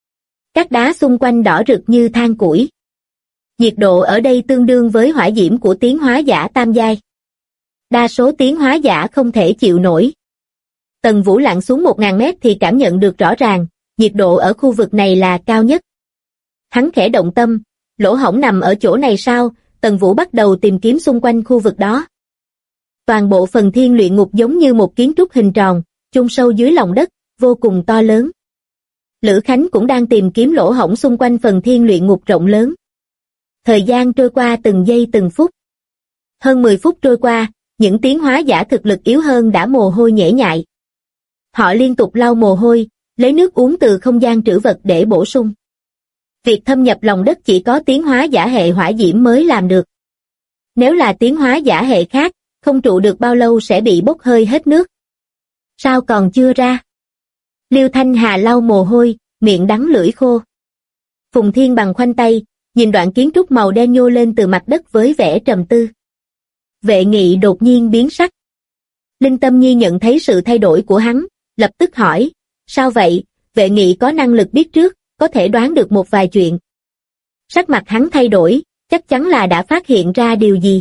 S2: Các đá xung quanh đỏ rực như than củi. Nhiệt độ ở đây tương đương với hỏa diễm của tiến hóa giả tam giai. Đa số tiến hóa giả không thể chịu nổi. Tần Vũ lặn xuống 1000 mét thì cảm nhận được rõ ràng, nhiệt độ ở khu vực này là cao nhất. Hắn khẽ động tâm, lỗ hổng nằm ở chỗ này sao? Tần Vũ bắt đầu tìm kiếm xung quanh khu vực đó. Toàn bộ phần thiên luyện ngục giống như một kiến trúc hình tròn, chôn sâu dưới lòng đất, vô cùng to lớn. Lữ Khánh cũng đang tìm kiếm lỗ hổng xung quanh phần thiên luyện ngục rộng lớn. Thời gian trôi qua từng giây từng phút. Hơn 10 phút trôi qua, những tiến hóa giả thực lực yếu hơn đã mồ hôi nhễ nhại. Họ liên tục lau mồ hôi, lấy nước uống từ không gian trữ vật để bổ sung. Việc thâm nhập lòng đất chỉ có tiến hóa giả hệ hỏa diễm mới làm được. Nếu là tiến hóa giả hệ khác, không trụ được bao lâu sẽ bị bốc hơi hết nước. Sao còn chưa ra? Liêu Thanh Hà lau mồ hôi, miệng đắng lưỡi khô. Phùng Thiên bằng khoanh tay, nhìn đoạn kiến trúc màu đen nhô lên từ mặt đất với vẻ trầm tư. Vệ Nghị đột nhiên biến sắc. Linh Tâm Nhi nhận thấy sự thay đổi của hắn, lập tức hỏi, sao vậy? Vệ Nghị có năng lực biết trước, có thể đoán được một vài chuyện. Sắc mặt hắn thay đổi, chắc chắn là đã phát hiện ra điều gì.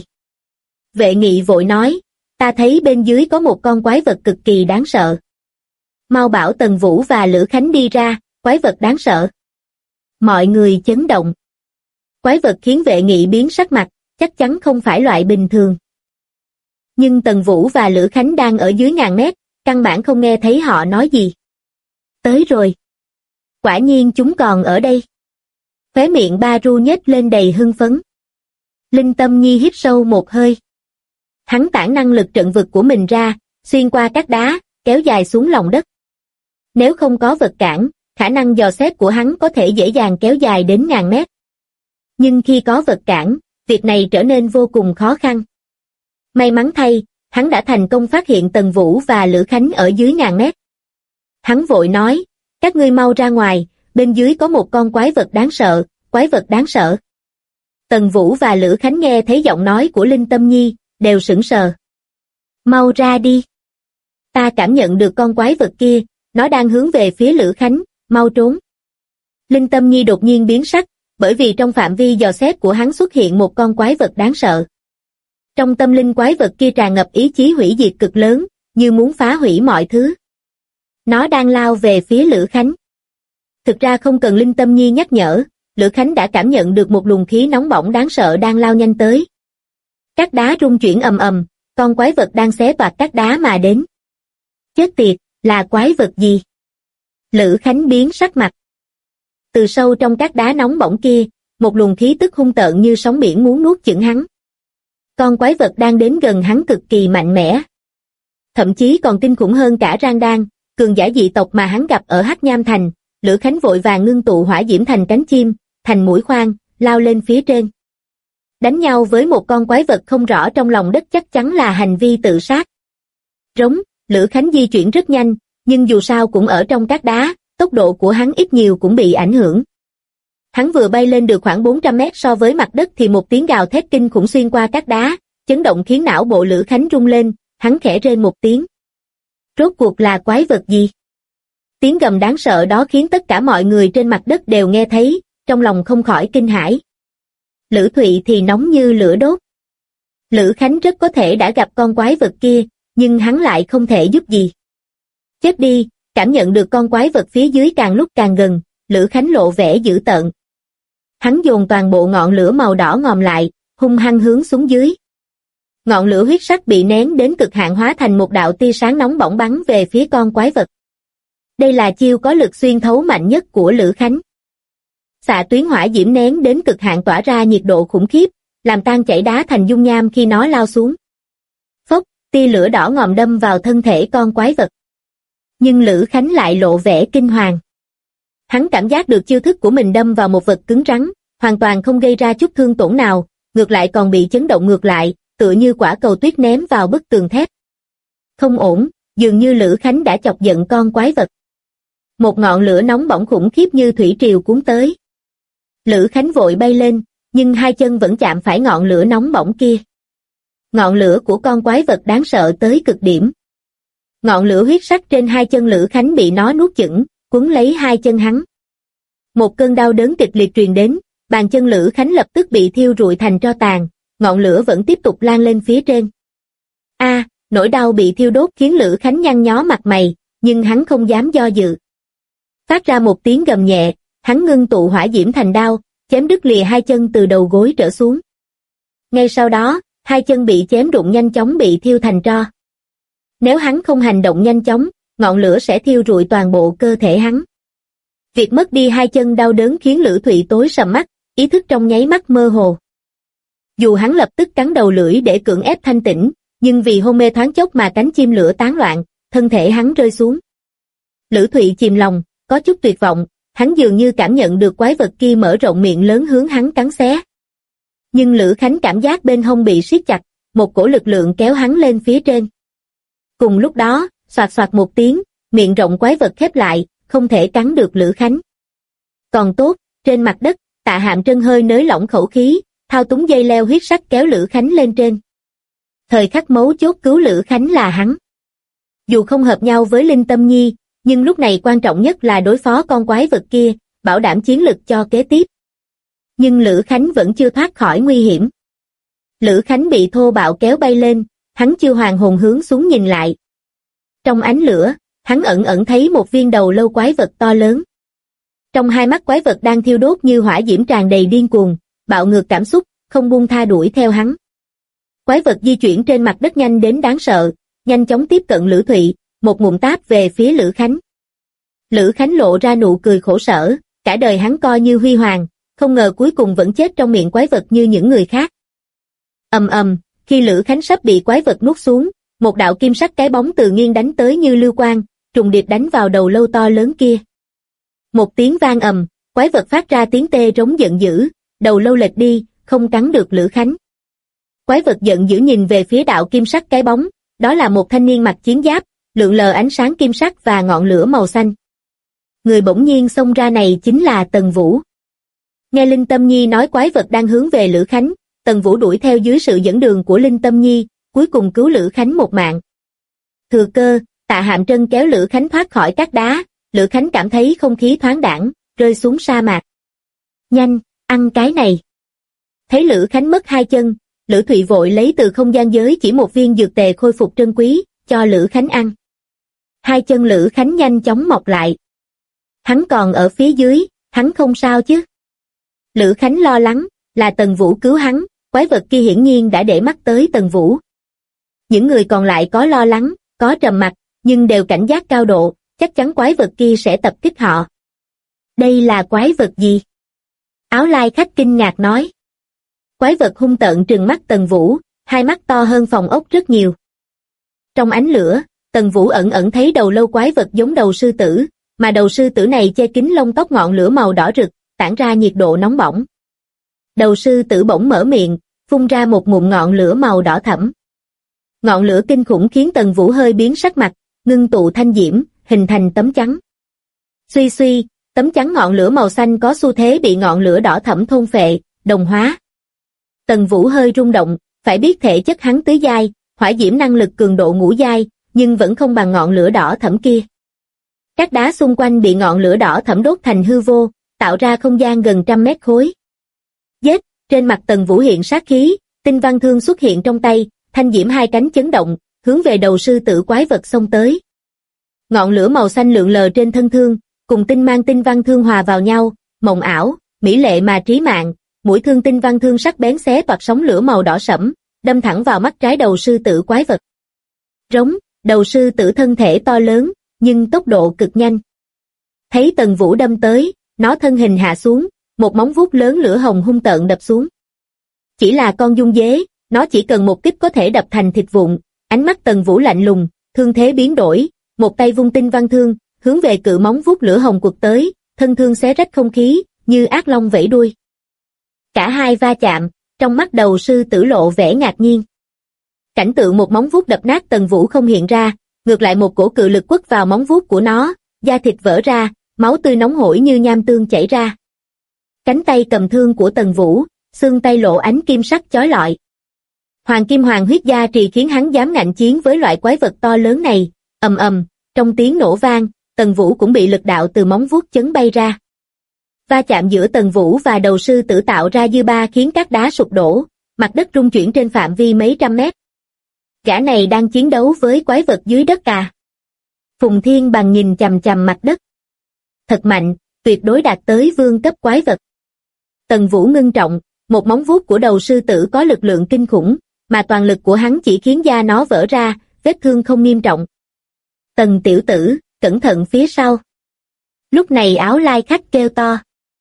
S2: Vệ Nghị vội nói, ta thấy bên dưới có một con quái vật cực kỳ đáng sợ. Mau bảo Tần Vũ và Lữ Khánh đi ra, quái vật đáng sợ. Mọi người chấn động. Quái vật khiến Vệ Nghị biến sắc mặt, chắc chắn không phải loại bình thường. Nhưng Tần Vũ và Lữ Khánh đang ở dưới 1000 mét, căn bản không nghe thấy họ nói gì. Tới rồi. Quả nhiên chúng còn ở đây. Khóe miệng Ba Ru nhếch lên đầy hưng phấn. Linh Tâm Nhi hít sâu một hơi. Hắn tản năng lực trận vực của mình ra, xuyên qua các đá, kéo dài xuống lòng đất. Nếu không có vật cản, khả năng dò xét của hắn có thể dễ dàng kéo dài đến 1000 mét. Nhưng khi có vật cản, việc này trở nên vô cùng khó khăn. May mắn thay, hắn đã thành công phát hiện Tần Vũ và Lữ Khánh ở dưới 1000 mét. Hắn vội nói, các ngươi mau ra ngoài, bên dưới có một con quái vật đáng sợ, quái vật đáng sợ. Tần Vũ và Lữ Khánh nghe thấy giọng nói của Linh Tâm Nhi, đều sững sờ. Mau ra đi. Ta cảm nhận được con quái vật kia, nó đang hướng về phía Lữ Khánh, mau trốn. Linh Tâm Nhi đột nhiên biến sắc, bởi vì trong phạm vi dò xét của hắn xuất hiện một con quái vật đáng sợ. Trong tâm linh quái vật kia tràn ngập ý chí hủy diệt cực lớn, như muốn phá hủy mọi thứ. Nó đang lao về phía Lữ Khánh. Thực ra không cần Linh Tâm Nhi nhắc nhở, Lữ Khánh đã cảm nhận được một luồng khí nóng bỏng đáng sợ đang lao nhanh tới. Các đá rung chuyển ầm ầm, con quái vật đang xé toạc các đá mà đến. Chết tiệt, là quái vật gì? Lữ Khánh biến sắc mặt. Từ sâu trong các đá nóng bỏng kia, một luồng khí tức hung tợn như sóng biển muốn nuốt chửng hắn. Con quái vật đang đến gần hắn cực kỳ mạnh mẽ. Thậm chí còn kinh khủng hơn cả Rang Đan, cường giả dị tộc mà hắn gặp ở Hắc Nham Thành. Lữ Khánh vội vàng ngưng tụ hỏa diễm thành cánh chim, thành mũi khoan, lao lên phía trên. Đánh nhau với một con quái vật không rõ trong lòng đất chắc chắn là hành vi tự sát. Rống, Lữ Khánh di chuyển rất nhanh, nhưng dù sao cũng ở trong các đá, tốc độ của hắn ít nhiều cũng bị ảnh hưởng. Hắn vừa bay lên được khoảng 400 mét so với mặt đất thì một tiếng gào thét kinh khủng xuyên qua các đá, chấn động khiến não bộ Lữ Khánh rung lên, hắn khẽ rên một tiếng. Rốt cuộc là quái vật gì? Tiếng gầm đáng sợ đó khiến tất cả mọi người trên mặt đất đều nghe thấy, trong lòng không khỏi kinh hãi. Lữ Thụy thì nóng như lửa đốt. Lữ Khánh rất có thể đã gặp con quái vật kia, nhưng hắn lại không thể giúp gì. Chết đi, cảm nhận được con quái vật phía dưới càng lúc càng gần, Lữ Khánh lộ vẻ dữ tợn. Hắn dồn toàn bộ ngọn lửa màu đỏ ngòm lại, hung hăng hướng xuống dưới. Ngọn lửa huyết sắc bị nén đến cực hạn hóa thành một đạo tia sáng nóng bỏng bắn về phía con quái vật. Đây là chiêu có lực xuyên thấu mạnh nhất của Lữ Khánh. Xạ tuyến hỏa diễm nén đến cực hạn tỏa ra nhiệt độ khủng khiếp, làm tan chảy đá thành dung nham khi nó lao xuống. Phốc, tia lửa đỏ ngòm đâm vào thân thể con quái vật. Nhưng Lữ Khánh lại lộ vẻ kinh hoàng. Hắn cảm giác được chiêu thức của mình đâm vào một vật cứng rắn, hoàn toàn không gây ra chút thương tổn nào, ngược lại còn bị chấn động ngược lại, tựa như quả cầu tuyết ném vào bức tường thép. Không ổn, dường như Lữ Khánh đã chọc giận con quái vật. Một ngọn lửa nóng bỏng khủng khiếp như thủy triều cuốn tới. Lữ Khánh vội bay lên, nhưng hai chân vẫn chạm phải ngọn lửa nóng bỏng kia. Ngọn lửa của con quái vật đáng sợ tới cực điểm. Ngọn lửa huyết sắc trên hai chân Lữ Khánh bị nó nuốt chửng, cuốn lấy hai chân hắn. Một cơn đau đớn kịch liệt truyền đến, bàn chân Lữ Khánh lập tức bị thiêu rụi thành tro tàn, ngọn lửa vẫn tiếp tục lan lên phía trên. nỗi đau bị thiêu đốt khiến Lữ Khánh nhăn nhó mặt mày, nhưng hắn không dám do dự. Phát ra một tiếng gầm nhẹ, hắn ngưng tụ hỏa diễm thành đao, chém đứt lìa hai chân từ đầu gối trở xuống. Ngay sau đó, hai chân bị chém rụng nhanh chóng bị thiêu thành tro. Nếu hắn không hành động nhanh chóng, ngọn lửa sẽ thiêu rụi toàn bộ cơ thể hắn. Việc mất đi hai chân đau đớn khiến Lữ Thụy tối sầm mắt, ý thức trong nháy mắt mơ hồ. Dù hắn lập tức cắn đầu lưỡi để cưỡng ép thanh tỉnh, nhưng vì hôn mê thoáng chốc mà cánh chim lửa tán loạn, thân thể hắn rơi xuống. Lữ Thụy chìm lòng, có chút tuyệt vọng, hắn dường như cảm nhận được quái vật kia mở rộng miệng lớn hướng hắn cắn xé. Nhưng Lữ Khánh cảm giác bên hông bị siết chặt, một cổ lực lượng kéo hắn lên phía trên. Cùng lúc đó, xoạt xoạt một tiếng, miệng rộng quái vật khép lại, không thể cắn được Lữ Khánh. Còn tốt, trên mặt đất, Tạ Hạm Trân hơi nới lỏng khẩu khí, thao túng dây leo huyết sắc kéo Lữ Khánh lên trên. Thời khắc mấu chốt cứu Lữ Khánh là hắn. Dù không hợp nhau với Linh Tâm Nhi, nhưng lúc này quan trọng nhất là đối phó con quái vật kia, bảo đảm chiến lực cho kế tiếp. Nhưng Lữ Khánh vẫn chưa thoát khỏi nguy hiểm. Lữ Khánh bị thô bạo kéo bay lên, hắn chưa hoàn hồn hướng xuống nhìn lại. Trong ánh lửa, hắn ẩn ẩn thấy một viên đầu lâu quái vật to lớn. Trong hai mắt quái vật đang thiêu đốt như hỏa diễm tràn đầy điên cuồng, bạo ngược cảm xúc, không buông tha đuổi theo hắn. Quái vật di chuyển trên mặt đất nhanh đến đáng sợ, nhanh chóng tiếp cận Lữ Thụy, một ngụm táp về phía Lữ Khánh. Lữ Khánh lộ ra nụ cười khổ sở, cả đời hắn coi như huy hoàng, không ngờ cuối cùng vẫn chết trong miệng quái vật như những người khác. Ầm ầm, khi Lữ Khánh sắp bị quái vật nuốt xuống, một đạo kim sắc cái bóng từ nghiêng đánh tới như lưu quang, trùng điệp đánh vào đầu lâu to lớn kia. Một tiếng vang ầm, quái vật phát ra tiếng tê rống giận dữ, đầu lâu lệch đi, không cắn được Lữ Khánh. Quái vật giận dữ nhìn về phía đạo kim sắc cái bóng, đó là một thanh niên mặc chiến giáp, lượn lờ ánh sáng kim sắc và ngọn lửa màu xanh. Người bỗng nhiên xông ra này chính là Tần Vũ. Nghe Linh Tâm Nhi nói quái vật đang hướng về Lữ Khánh, Tần Vũ đuổi theo dưới sự dẫn đường của Linh Tâm Nhi, cuối cùng cứu Lữ Khánh một mạng. Thừa cơ, Tạ Hạm Trân kéo Lữ Khánh thoát khỏi các đá, Lữ Khánh cảm thấy không khí thoáng đãng, rơi xuống sa mạc. Nhanh, ăn cái này. Thấy Lữ Khánh mất hai chân, Lữ Thụy vội lấy từ không gian giới chỉ một viên dược tề khôi phục trân quý, cho Lữ Khánh ăn. Hai chân Lữ Khánh nhanh chóng mọc lại. Hắn còn ở phía dưới, hắn không sao chứ? Lữ Khánh lo lắng, là Tần Vũ cứu hắn, quái vật kia hiển nhiên đã để mắt tới Tần Vũ. Những người còn lại có lo lắng, có trầm mặc, nhưng đều cảnh giác cao độ, chắc chắn quái vật kia sẽ tập kích họ. Đây là quái vật gì? Áo lai khách kinh ngạc nói. Quái vật hung tợn trừng mắt Tần Vũ, hai mắt to hơn phòng ốc rất nhiều. Trong ánh lửa, Tần Vũ ẩn ẩn thấy đầu lâu quái vật giống đầu sư tử, mà đầu sư tử này che kín lông tóc ngọn lửa màu đỏ rực, tản ra nhiệt độ nóng bỏng. Đầu sư tử bỗng mở miệng, phun ra một ngụm ngọn lửa màu đỏ thẫm. Ngọn lửa kinh khủng khiến Tần Vũ hơi biến sắc mặt, ngưng tụ thanh diễm, hình thành tấm chắn. Suy suy, tấm chắn ngọn lửa màu xanh có xu thế bị ngọn lửa đỏ thẫm thôn phệ, đồng hóa. Tần Vũ hơi rung động, phải biết thể chất hắn tứ giai, hỏa diễm năng lực cường độ ngũ giai, nhưng vẫn không bằng ngọn lửa đỏ thẫm kia. Các đá xung quanh bị ngọn lửa đỏ thẫm đốt thành hư vô, tạo ra không gian gần 100 mét khối. Giết, trên mặt Tần Vũ hiện sát khí, tinh văn thương xuất hiện trong tay, thanh diễm hai cánh chấn động, hướng về đầu sư tử quái vật xông tới. Ngọn lửa màu xanh lượn lờ trên thân thương, cùng tinh mang tinh văn thương hòa vào nhau, mộng ảo, mỹ lệ mà trí mạng, mũi thương tinh văn thương sắc bén xé toạc sóng lửa màu đỏ sẫm, đâm thẳng vào mắt trái đầu sư tử quái vật. Rống, đầu sư tử thân thể to lớn, nhưng tốc độ cực nhanh. Thấy Tần Vũ đâm tới, nó thân hình hạ xuống, một móng vuốt lớn lửa hồng hung tợn đập xuống. Chỉ là con dung dế, nó chỉ cần một kích có thể đập thành thịt vụn. Ánh mắt Tần Vũ lạnh lùng, thương thế biến đổi, một tay vung tinh văn thương, hướng về cự móng vuốt lửa hồng quật tới, thân thương xé rách không khí, như ác long vẫy đuôi. Cả hai va chạm, trong mắt đầu sư tử lộ vẻ ngạc nhiên. Cảnh tượng một móng vuốt đập nát Tần Vũ không hiện ra, ngược lại một cổ cự lực quất vào móng vuốt của nó, da thịt vỡ ra, máu tươi nóng hổi như nham tương chảy ra. Cánh tay cầm thương của Tần Vũ, xương tay lộ ánh kim sắc chói lọi. Hoàng kim hoàng huyết gia trì khiến hắn dám ngạnh chiến với loại quái vật to lớn này. Ầm ầm, trong tiếng nổ vang, Tần Vũ cũng bị lực đạo từ móng vuốt chấn bay ra. Va chạm giữa Tần Vũ và đầu sư tử tạo ra dư ba khiến các đá sụp đổ, mặt đất rung chuyển trên phạm vi mấy trăm mét. Gã này đang chiến đấu với quái vật dưới đất à? Phùng Thiên Bằng nhìn chằm chằm mặt đất. Thật mạnh, tuyệt đối đạt tới vương cấp quái vật. Tần Vũ ngưng trọng, một móng vuốt của đầu sư tử có lực lượng kinh khủng, mà toàn lực của hắn chỉ khiến da nó vỡ ra, vết thương không nghiêm trọng. Tần tiểu tử, cẩn thận phía sau. Lúc này Áo Lai Khách kêu to.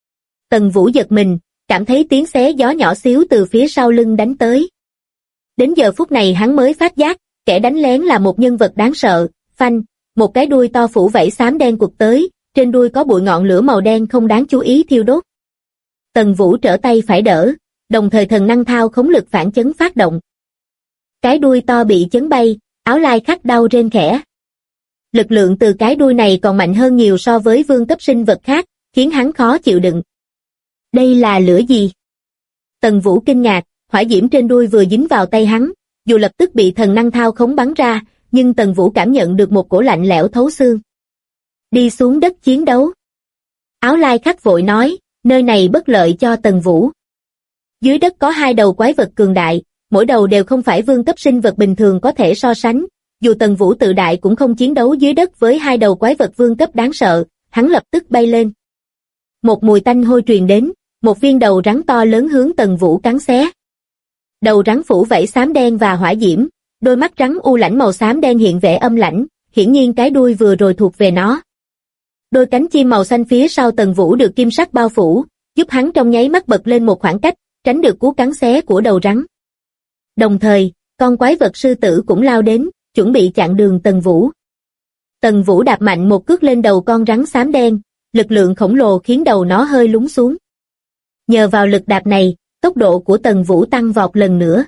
S2: Tần Vũ giật mình, cảm thấy tiếng xé gió nhỏ xíu từ phía sau lưng đánh tới. Đến giờ phút này hắn mới phát giác, kẻ đánh lén là một nhân vật đáng sợ. Phanh, một cái đuôi to phủ vảy xám đen quật tới, trên đuôi có bụi ngọn lửa màu đen không đáng chú ý thiêu đốt. Tần Vũ trở tay phải đỡ, đồng thời thần năng thao khống lực phản chấn phát động. Cái đuôi to bị chấn bay, Áo Lai Khách đau rên khẽ. Lực lượng từ cái đuôi này còn mạnh hơn nhiều so với vương cấp sinh vật khác, khiến hắn khó chịu đựng. Đây là lửa gì? Tần Vũ kinh ngạc, hỏa diễm trên đuôi vừa dính vào tay hắn, dù lập tức bị thần năng thao khống bắn ra, nhưng Tần Vũ cảm nhận được một cổ lạnh lẽo thấu xương. Đi xuống đất chiến đấu. Áo Lai Khách vội nói, nơi này bất lợi cho Tần Vũ. Dưới đất có 2 đầu quái vật cường đại, mỗi đầu đều không phải vương cấp sinh vật bình thường có thể so sánh, dù Tần Vũ tự đại cũng không chiến đấu dưới đất với 2 đầu quái vật vương cấp đáng sợ, hắn lập tức bay lên. Một mùi tanh hôi truyền đến, một viên đầu rắn to lớn hướng Tần Vũ cắn xé. Đầu rắn phủ vảy xám đen và hỏa diễm, đôi mắt rắn u lãnh màu xám đen hiện vẻ âm lãnh, hiển nhiên cái đuôi vừa rồi thuộc về nó. Đôi cánh chim màu xanh phía sau Tần Vũ được kim sắc bao phủ, giúp hắn trong nháy mắt bật lên một khoảng cách, tránh được cú cắn xé của đầu rắn. Đồng thời, con quái vật sư tử cũng lao đến, chuẩn bị chặn đường Tần Vũ. Tần Vũ đạp mạnh một cước lên đầu con rắn xám đen, lực lượng khổng lồ khiến đầu nó hơi lún xuống. Nhờ vào lực đạp này, tốc độ của Tần Vũ tăng vọt lần nữa.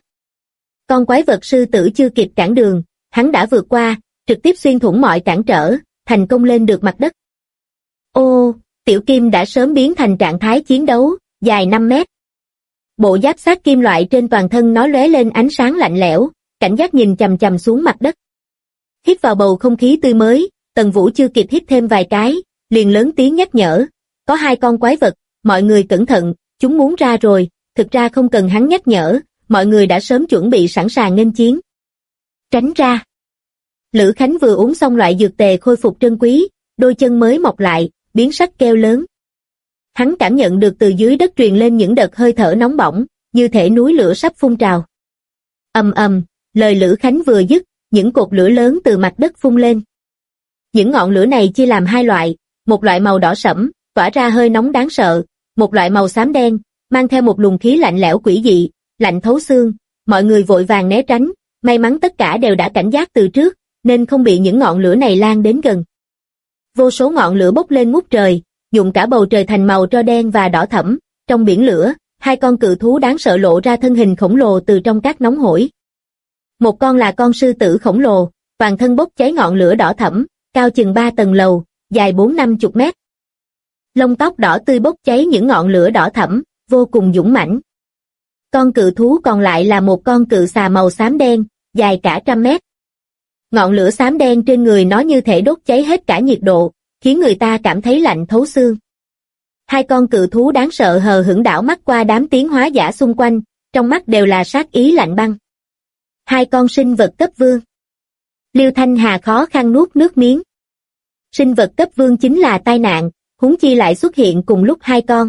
S2: Con quái vật sư tử chưa kịp cản đường, hắn đã vượt qua, trực tiếp xuyên thủng mọi cản trở, thành công lên được mặt đất. Ô, Tiểu Kim đã sớm biến thành trạng thái chiến đấu, dài 5 mét. Bộ giáp sắt kim loại trên toàn thân nó lóe lên ánh sáng lạnh lẽo, cảnh giác nhìn chằm chằm xuống mặt đất. Hít vào bầu không khí tươi mới, Tần Vũ chưa kịp hít thêm vài cái, liền lớn tiếng nhắc nhở, có 2 con quái vật, mọi người cẩn thận, chúng muốn ra rồi. Thực ra không cần hắn nhắc nhở, mọi người đã sớm chuẩn bị sẵn sàng nghênh chiến. Tránh ra. Lữ Khánh vừa uống xong loại dược tề khôi phục trân quý, đôi chân mới mọc lại, biến sắc kêu lớn. Hắn cảm nhận được từ dưới đất truyền lên những đợt hơi thở nóng bỏng, như thể núi lửa sắp phun trào. Ầm ầm, lời Lữ Khánh vừa dứt, những cột lửa lớn từ mặt đất phun lên. Những ngọn lửa này chia làm 2 loại, một loại màu đỏ sẫm, tỏa ra hơi nóng đáng sợ, một loại màu xám đen, mang theo một luồng khí lạnh lẽo quỷ dị, lạnh thấu xương. Mọi người vội vàng né tránh, may mắn tất cả đều đã cảnh giác từ trước, nên không bị những ngọn lửa này lan đến gần. Vô số ngọn lửa bốc lên ngút trời, nhuộm cả bầu trời thành màu tro đen và đỏ thẫm. Trong biển lửa, 2 con cự thú đáng sợ lộ ra thân hình khổng lồ từ trong cát nóng hổi. Một con là con sư tử khổng lồ, toàn thân bốc cháy ngọn lửa đỏ thẫm, cao chừng 3 tầng lầu, dài 40-50 mét. Lông tóc đỏ tươi bốc cháy những ngọn lửa đỏ thẫm, vô cùng dũng mãnh. Con cự thú còn lại là một con cự xà màu xám đen, dài cả 100 mét. Ngọn lửa xám đen trên người nó như thể đốt cháy hết cả nhiệt độ, khiến người ta cảm thấy lạnh thấu xương. 2 con cự thú đáng sợ hờ hững đảo mắt qua đám tiến hóa giả xung quanh, trong mắt đều là sát ý lạnh băng. 2 con sinh vật cấp vương. Liêu Thanh Hà khó khăn nuốt nước miếng. Sinh vật cấp vương chính là tai nạn, huống chi lại xuất hiện cùng lúc 2 con.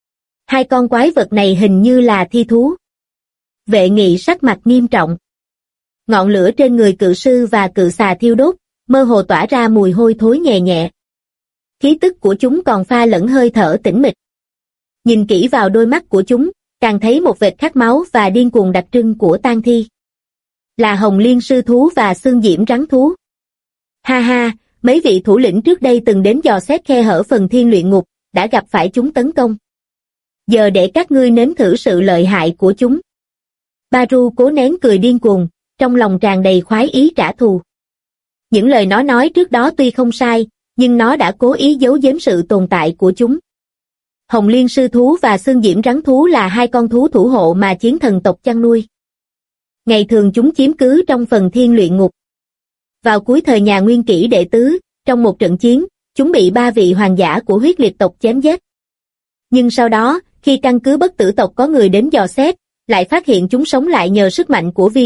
S2: 2 con quái vật này hình như là thi thú. Vệ Nghị sắc mặt nghiêm trọng. Ngọn lửa trên người cự sư và cự xà thiêu đốt, mơ hồ tỏa ra mùi hôi thối nhẹ nhẹ. Khí tức của chúng còn pha lẫn hơi thở tĩnh mịch. Nhìn kỹ vào đôi mắt của chúng, càng thấy một vệt khát máu và điên cuồng đặc trưng của tang thi. Là Hồng Liên sư thú và Xương Diễm rắn thú. Ha ha, mấy vị thủ lĩnh trước đây từng đến dò xét khe hở phần thiên luyện ngục, đã gặp phải chúng tấn công. Giờ để các ngươi nếm thử sự lợi hại của chúng. Baru cố nén cười điên cuồng, trong lòng tràn đầy khoái ý trả thù. Những lời nó nói trước đó tuy không sai, nhưng nó đã cố ý giấu giếm sự tồn tại của chúng. Hồng Liên sư thú và Xương Diễm rắn thú là 2 con thú thủ hộ mà chiến thần tộc chăn nuôi. Ngày thường chúng chiếm cứ trong phần thiên luyện ngục. Vào cuối thời nhà Nguyên Kỷ đệ tứ, trong một trận chiến, chúng bị 3 vị hoàng giả của huyết liệt tộc chém giết. Nhưng sau đó, khi căn cứ bất tử tộc có người đến dò xét, lại phát hiện chúng sống lại nhờ sức mạnh của virus,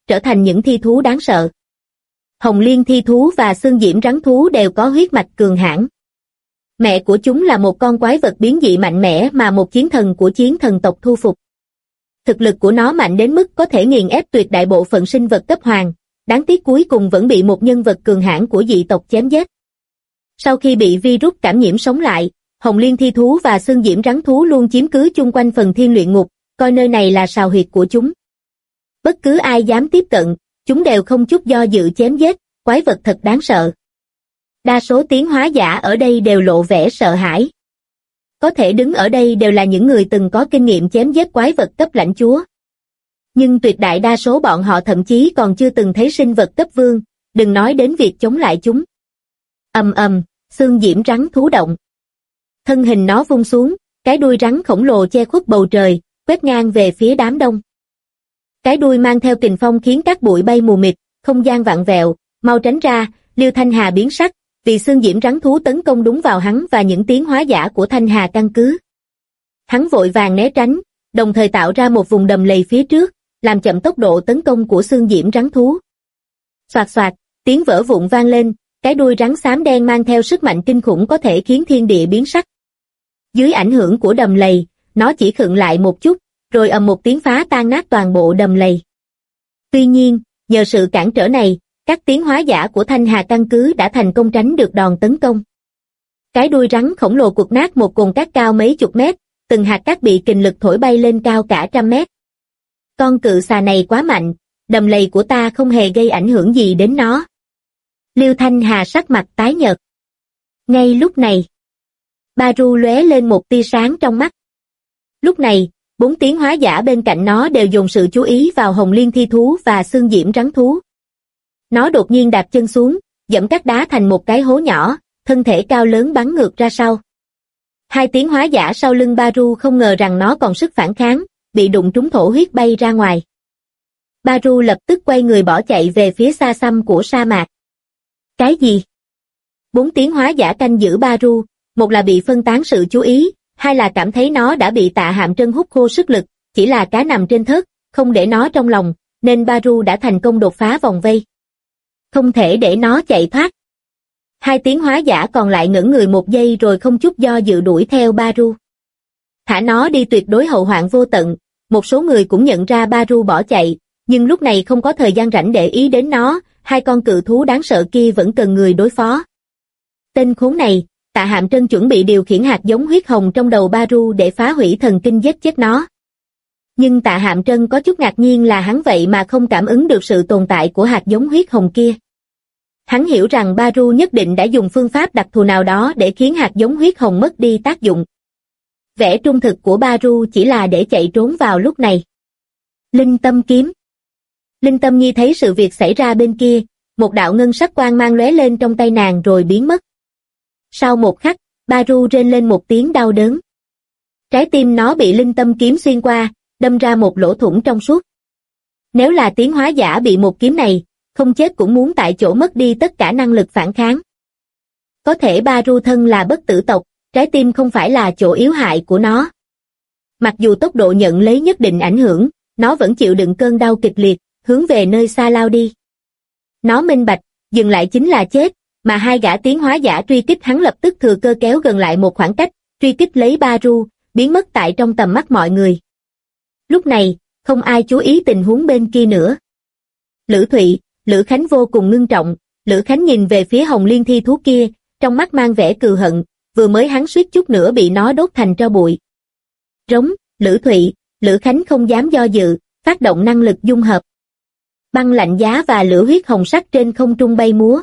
S2: trở thành những thi thú đáng sợ. Hồng liên thi thú và xương diễm rắn thú đều có huyết mạch cường hãn. Mẹ của chúng là một con quái vật biến dị mạnh mẽ mà một chiến thần của chiến thần tộc thu phục. Thực lực của nó mạnh đến mức có thể nghiền ép tuyệt đại bộ phận sinh vật cấp hoàng, đáng tiếc cuối cùng vẫn bị một nhân vật cường hãn của dị tộc chém giết. Sau khi bị virus cảm nhiễm sống lại, hồng liên thi thú và xương diễm rắn thú luôn chiếm cứ chung quanh phần thiên luyện ngục, coi nơi này là sào huyệt của chúng. Bất cứ ai dám tiếp cận, chúng đều không chút do dự chém giết, quái vật thật đáng sợ. Đa số tiến hóa giả ở đây đều lộ vẻ sợ hãi. Có thể đứng ở đây đều là những người từng có kinh nghiệm chém giết quái vật cấp lãnh chúa. Nhưng tuyệt đại đa số bọn họ thậm chí còn chưa từng thấy sinh vật cấp vương, đừng nói đến việc chống lại chúng. Ầm ầm, xương diễm rắn thú động. Thân hình nó vung xuống, cái đuôi rắn khổng lồ che khuất bầu trời, quét ngang về phía đám đông. Cái đuôi mang theo kình phong khiến các bụi bay mù mịt, không gian vặn vẹo, mau tránh ra, Liêu Thanh Hà biến sắc, vì xương diễm rắn thú tấn công đúng vào hắn và những tiến hóa giả của Thanh Hà căn cứ. Hắn vội vàng né tránh, đồng thời tạo ra một vùng đầm lầy phía trước, làm chậm tốc độ tấn công của xương diễm rắn thú. Xoạt xoạt, tiếng vỡ vụn vang lên, cái đuôi rắn xám đen mang theo sức mạnh kinh khủng có thể khiến thiên địa biến sắc. Dưới ảnh hưởng của đầm lầy, nó chỉ khựng lại một chút, rồi ầm một tiếng phá tan nát toàn bộ đầm lầy. Tuy nhiên, nhờ sự cản trở này, các tiến hóa giả của Thanh Hà căn cứ đã thành công tránh được đòn tấn công. Cái đuôi rắn khổng lồ quật nát một cồn cát cao mấy chục mét, từng hạt cát bị kình lực thổi bay lên cao cả trăm mét. Con cự xà này quá mạnh, đầm lầy của ta không hề gây ảnh hưởng gì đến nó. Liêu Thanh Hà sắc mặt tái nhợt. Ngay lúc này, Baru lóe lên một tia sáng trong mắt. Lúc này, 4 tiến hóa giả bên cạnh nó đều dồn sự chú ý vào hồng liên thi thú và xương diễm rắn thú. Nó đột nhiên đạp chân xuống, dẫm các đá thành một cái hố nhỏ, thân thể cao lớn bắn ngược ra sau. 2 tiến hóa giả sau lưng Baru không ngờ rằng nó còn sức phản kháng, bị đụng trúng thổ huyết bay ra ngoài. Baru lập tức quay người bỏ chạy về phía xa xăm của sa mạc. Cái gì? 4 tiến hóa giả canh giữ Baru, một là bị phân tán sự chú ý, hai là cảm thấy nó đã bị Tạ Hạm Trân hút khô sức lực, chỉ là cá nằm trên thớt, không để nó trong lòng, nên Baru đã thành công đột phá vòng vây. Không thể để nó chạy thoát. 2 tiến hóa giả còn lại ngẩn người một giây rồi không chút do dự đuổi theo Baru. Thả nó đi tuyệt đối hậu hoạn vô tận, một số người cũng nhận ra Baru bỏ chạy, nhưng lúc này không có thời gian rảnh để ý đến nó, 2 con cự thú đáng sợ kia vẫn cần người đối phó. Tên khốn này, Tạ Hạm Trân chuẩn bị điều khiển hạt giống huyết hồng trong đầu Baru để phá hủy thần kinh giết chết nó. Nhưng Tạ Hạm Trân có chút ngạc nhiên là hắn vậy mà không cảm ứng được sự tồn tại của hạt giống huyết hồng kia. Hắn hiểu rằng Baru nhất định đã dùng phương pháp đặc thù nào đó để khiến hạt giống huyết hồng mất đi tác dụng. Vẻ trung thực của Baru chỉ là để chạy trốn vào lúc này. Linh tâm kiếm. Linh Tâm Nhi thấy sự việc xảy ra bên kia, một đạo ngân sắc quang mang lóe lên trong tay nàng rồi biến mất. Sau một khắc, Baru rên lên một tiếng đau đớn. Trái tim nó bị linh tâm kiếm xuyên qua, đâm ra một lỗ thủng trong suốt. Nếu là tiến hóa giả bị một kiếm này, không chết cũng muốn tại chỗ mất đi tất cả năng lực phản kháng. Có thể Baru thân là bất tử tộc, trái tim không phải là chỗ yếu hại của nó. Mặc dù tốc độ nhận lấy nhất định ảnh hưởng, nó vẫn chịu đựng cơn đau kịch liệt, hướng về nơi xa lao đi. Nó minh bạch, dừng lại chính là chết, mà 2 gã tiến hóa giả truy kích hắn lập tức thừa cơ kéo gần lại một khoảng cách, truy kích lấy Baru, biến mất tại trong tầm mắt mọi người. Lúc này, không ai chú ý tình huống bên kia nữa. Lữ Thụy, Lữ Khánh vô cùng ngưng trọng, Lữ Khánh nhìn về phía hồng liên thi thú kia, trong mắt mang vẻ cừu hận, vừa mới hắn suýt chút nữa bị nó đốt thành tro bụi. Rống, Lữ Thụy, Lữ Khánh không dám do dự, phát động năng lực dung hợp. Băng lạnh giá và lửa huyết hồng sắc trên không trung bay múa.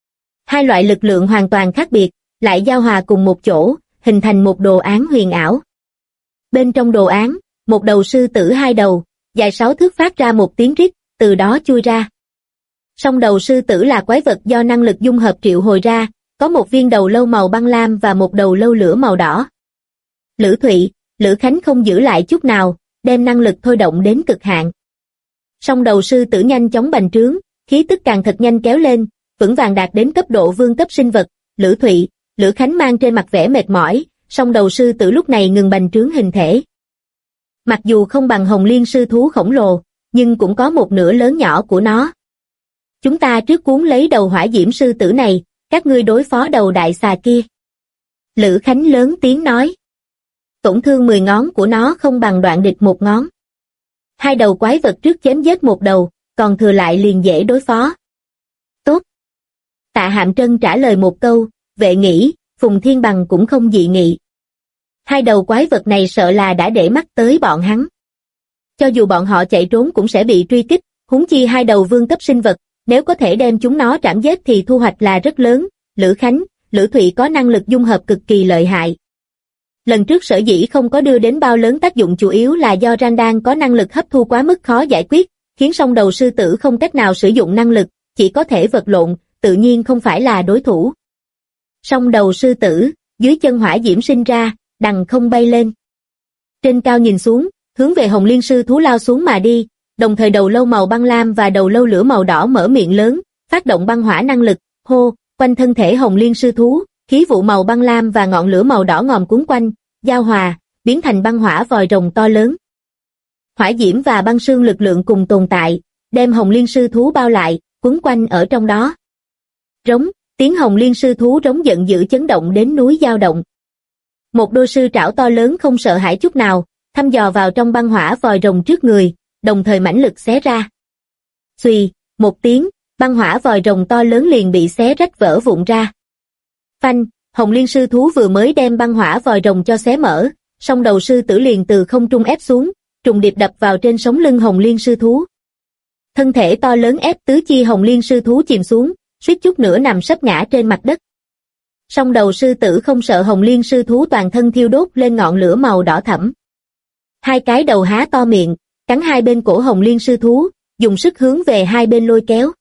S2: 2 loại lực lượng hoàn toàn khác biệt, lại giao hòa cùng một chỗ, hình thành một đồ án huyền ảo. Bên trong đồ án, một đầu sư tử 2 đầu, dài 6 thước phát ra một tiếng rít, từ đó chui ra. Song đầu sư tử là quái vật do năng lực dung hợp triệu hồi ra, có một viên đầu lâu màu băng lam và một đầu lâu lửa màu đỏ. Lữ Thụy, Lữ Khánh không giữ lại chút nào, đem năng lực thôi động đến cực hạn. Song đầu sư tử nhanh chóng bành trướng, khí tức càng thật nhanh kéo lên, vững vàng đạt đến cấp độ vương cấp sinh vật. Lữ Thụy, Lữ Khánh mang trên mặt vẻ mệt mỏi, song đầu sư tử lúc này ngừng bành trướng hình thể. Mặc dù không bằng hồng liên sư thú khổng lồ, nhưng cũng có một nửa lớn nhỏ của nó. Chúng ta trước cuốn lấy đầu hỏa diễm sư tử này, các ngươi đối phó đầu đại xà kia. Lữ Khánh lớn tiếng nói. Tổn thương 10 ngón của nó không bằng đoạn địch một ngón. Hai đầu quái vật trước chém giết một đầu, còn thừa lại liền dễ đối phó. Tốt. Tạ Hạm Trân trả lời một câu, vệ nghĩ, Phùng Thiên Bằng cũng không dị nghị. Hai đầu quái vật này sợ là đã để mắt tới bọn hắn. Cho dù bọn họ chạy trốn cũng sẽ bị truy kích, huống chi hai đầu vương cấp sinh vật, nếu có thể đem chúng nó trảm giết thì thu hoạch là rất lớn. Lữ Khánh, Lữ Thụy có năng lực dung hợp cực kỳ lợi hại. Lần trước sở dĩ không có đưa đến bao lớn tác dụng chủ yếu là do Randan có năng lực hấp thu quá mức khó giải quyết, khiến song đầu sư tử không cách nào sử dụng năng lực, chỉ có thể vật lộn, tự nhiên không phải là đối thủ. Song đầu sư tử, dưới chân hỏa diễm sinh ra, đằng không bay lên. Trên cao nhìn xuống, hướng về Hồng Liên sư thú lao xuống mà đi, đồng thời đầu lâu màu băng lam và đầu lâu lửa màu đỏ mở miệng lớn, phát động băng hỏa năng lực, hô, quanh thân thể Hồng Liên sư thú, khí vụ màu băng lam và ngọn lửa màu đỏ ngòm cuốn quanh, giao hòa, biến thành băng hỏa vòi rồng to lớn. Hỏa diễm và băng sương lực lượng cùng tồn tại, đem Hồng Liên sư thú bao lại, quấn quanh ở trong đó. Rống, tiếng Hồng Liên sư thú rống giận dữ chấn động đến núi dao động. Một đôi sư trảo to lớn không sợ hãi chút nào, thăm dò vào trong băng hỏa vòi rồng trước người, đồng thời mãnh lực xé ra. Xuy, một tiếng, băng hỏa vòi rồng to lớn liền bị xé rách vỡ vụn ra. Phanh, Hồng Liên sư thú vừa mới đem băng hỏa vòi rồng cho xé mở, song đầu sư tử liền từ không trung ép xuống, trùng điệp đập vào trên sống lưng Hồng Liên sư thú. Thân thể to lớn ép tứ chi Hồng Liên sư thú chìm xuống, suýt chút nữa nằm sấp ngã trên mặt đất. Song đầu sư tử không sợ Hồng Liên sư thú toàn thân thiêu đốt lên ngọn lửa màu đỏ thẫm. Hai cái đầu há to miệng, cắn hai bên cổ Hồng Liên sư thú, dùng sức hướng về hai bên lôi kéo.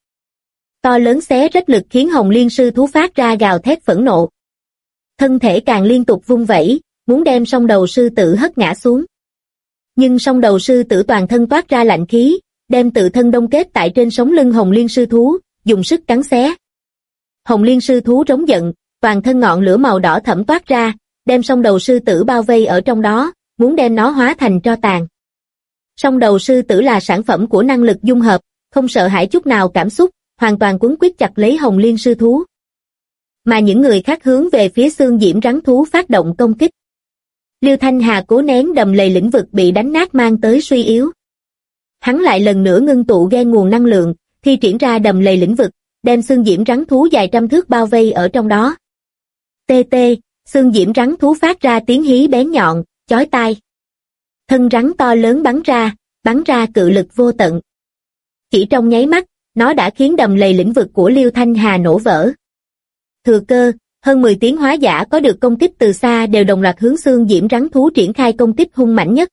S2: To lớn xé rách lực khiến Hồng Liên sư thú phát ra gào thét phẫn nộ. Thân thể càng liên tục vung vẩy, muốn đem song đầu sư tử hất ngã xuống. Nhưng song đầu sư tử toàn thân toát ra lạnh khí, đem tự thân đông kết tại trên sống lưng Hồng Liên sư thú, dùng sức cắn xé. Hồng Liên sư thú rống giận, toàn thân ngọn lửa màu đỏ thẫm toát ra, đem song đầu sư tử bao vây ở trong đó, muốn đem nó hóa thành tro tàn. Song đầu sư tử là sản phẩm của năng lực dung hợp, không sợ hãi chút nào cảm xúc, hoàn toàn quấn quýt chặt lấy Hồng Liên sư thú. Mà những người khác hướng về phía xương diễm rắn thú phát động công kích. Liêu Thanh Hà cố nén đầm lầy lĩnh vực bị đánh nát mang tới suy yếu. Hắn lại lần nữa ngưng tụ ghen nguồn năng lượng, thi triển ra đầm lầy lĩnh vực, đem xương diễm rắn thú dài trăm thước bao vây ở trong đó. Tê, xương diễm rắn thú phát ra tiếng hí bén nhọn, chói tai. Thân rắn to lớn bắn ra cự lực vô tận. Chỉ trong nháy mắt, nó đã khiến đầm lầy lĩnh vực của Liêu Thanh Hà nổ vỡ. Thừa cơ, hơn 10 tiếng hóa giả có được công kích từ xa đều đồng loạt hướng xương diễm rắn thú triển khai công kích hung mãnh nhất.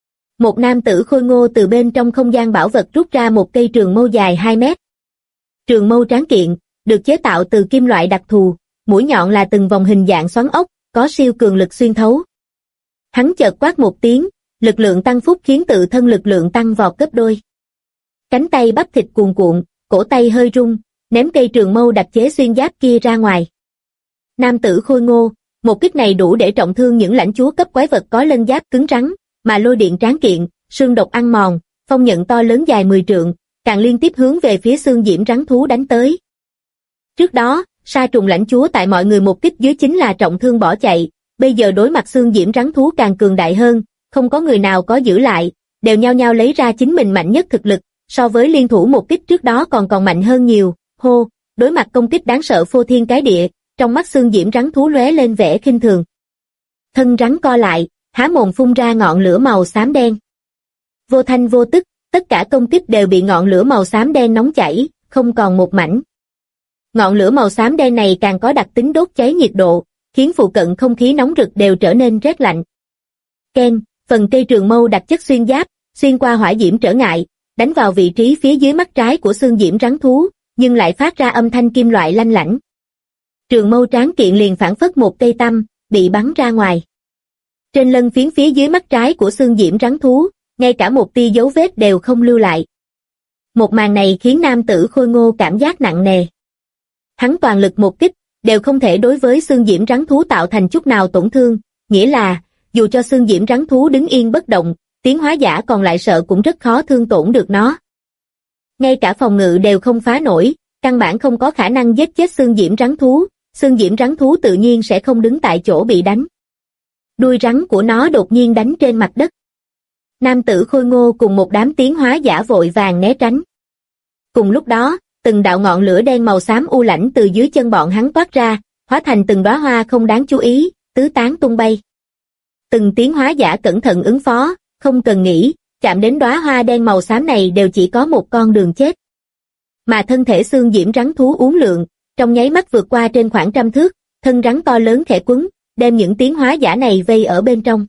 S2: Một nam tử khôi ngô từ bên trong không gian bảo vật rút ra một cây trường mâu dài 2 mét. Trường mâu tráng kiện, được chế tạo từ kim loại đặc thù, mũi nhọn là từng vòng hình dạng xoắn ốc, có siêu cường lực xuyên thấu. Hắn chợt quát một tiếng, lực lượng tăng phúc khiến tự thân lực lượng tăng vọt gấp đôi. Cánh tay bắp thịt cuồn cuộn, cổ tay hơi rung, ném cây trường mâu đặc chế xuyên giáp kia ra ngoài. Nam tử khôi ngô, một kích này đủ để trọng thương những lãnh chúa cấp quái vật có lân giáp cứng rắn, mà lôi điện tráng kiện, xương độc ăn mòn, phong nhận to lớn dài 10 trượng, càng liên tiếp hướng về phía xương diễm rắn thú đánh tới. Trước đó, sa trùng lãnh chúa tại mọi người một kích dưới chính là trọng thương bỏ chạy, bây giờ đối mặt xương diễm rắn thú càng cường đại hơn, không có người nào có giữ lại, đều nhao nhao lấy ra chính mình mạnh nhất thực lực, so với liên thủ một kích trước đó còn mạnh hơn nhiều. Hô, đối mặt công kích đáng sợ phô thiên cái địa, trong mắt xương diễm rắn thú lóe lên vẻ khinh thường. Thân rắn co lại, há mồm phun ra ngọn lửa màu xám đen. Vô thanh vô tức, tất cả công kích đều bị ngọn lửa màu xám đen nóng chảy, không còn một mảnh. Ngọn lửa màu xám đen này càng có đặc tính đốt cháy nhiệt độ, khiến phụ cận không khí nóng rực đều trở nên rét lạnh. Ken, phần cây trường mâu đặc chất xuyên giáp, xuyên qua hỏa diễm trở ngại, đánh vào vị trí phía dưới mắt trái của xương diễm rắn thú, nhưng lại phát ra âm thanh kim loại lanh lảnh. Trường mâu tráng kiện liền phảng phất một cây tăm, bị bắn ra ngoài. Trên lân phiến phía dưới mắt trái của xương diễm rắn thú, ngay cả một tia dấu vết đều không lưu lại. Một màn này khiến nam tử khôi ngô cảm giác nặng nề. Hắn toàn lực một kích, đều không thể đối với xương diễm rắn thú tạo thành chút nào tổn thương, nghĩa là, dù cho xương diễm rắn thú đứng yên bất động, tiến hóa giả còn lại sợ cũng rất khó thương tổn được nó. Ngay cả phòng ngự đều không phá nổi, căn bản không có khả năng giết chết xương diễm rắn thú tự nhiên sẽ không đứng tại chỗ bị đánh. Đuôi rắn của nó đột nhiên đánh trên mặt đất. Nam tử khôi ngô cùng một đám tiến hóa giả vội vàng né tránh. Cùng lúc đó, từng đạo ngọn lửa đen màu xám u lãnh từ dưới chân bọn hắn toát ra, hóa thành từng đóa hoa không đáng chú ý, tứ tán tung bay. Từng tiến hóa giả cẩn thận ứng phó, không cần nghĩ, chạm đến đóa hoa đen màu xám này đều chỉ có một con đường chết. Mà thân thể xương diễm rắn thú uốn lượn, trong nháy mắt vượt qua trên khoảng 100 thước, thân rắn to lớn khẽ quấn, đem những tiến hóa giả này vây ở bên trong.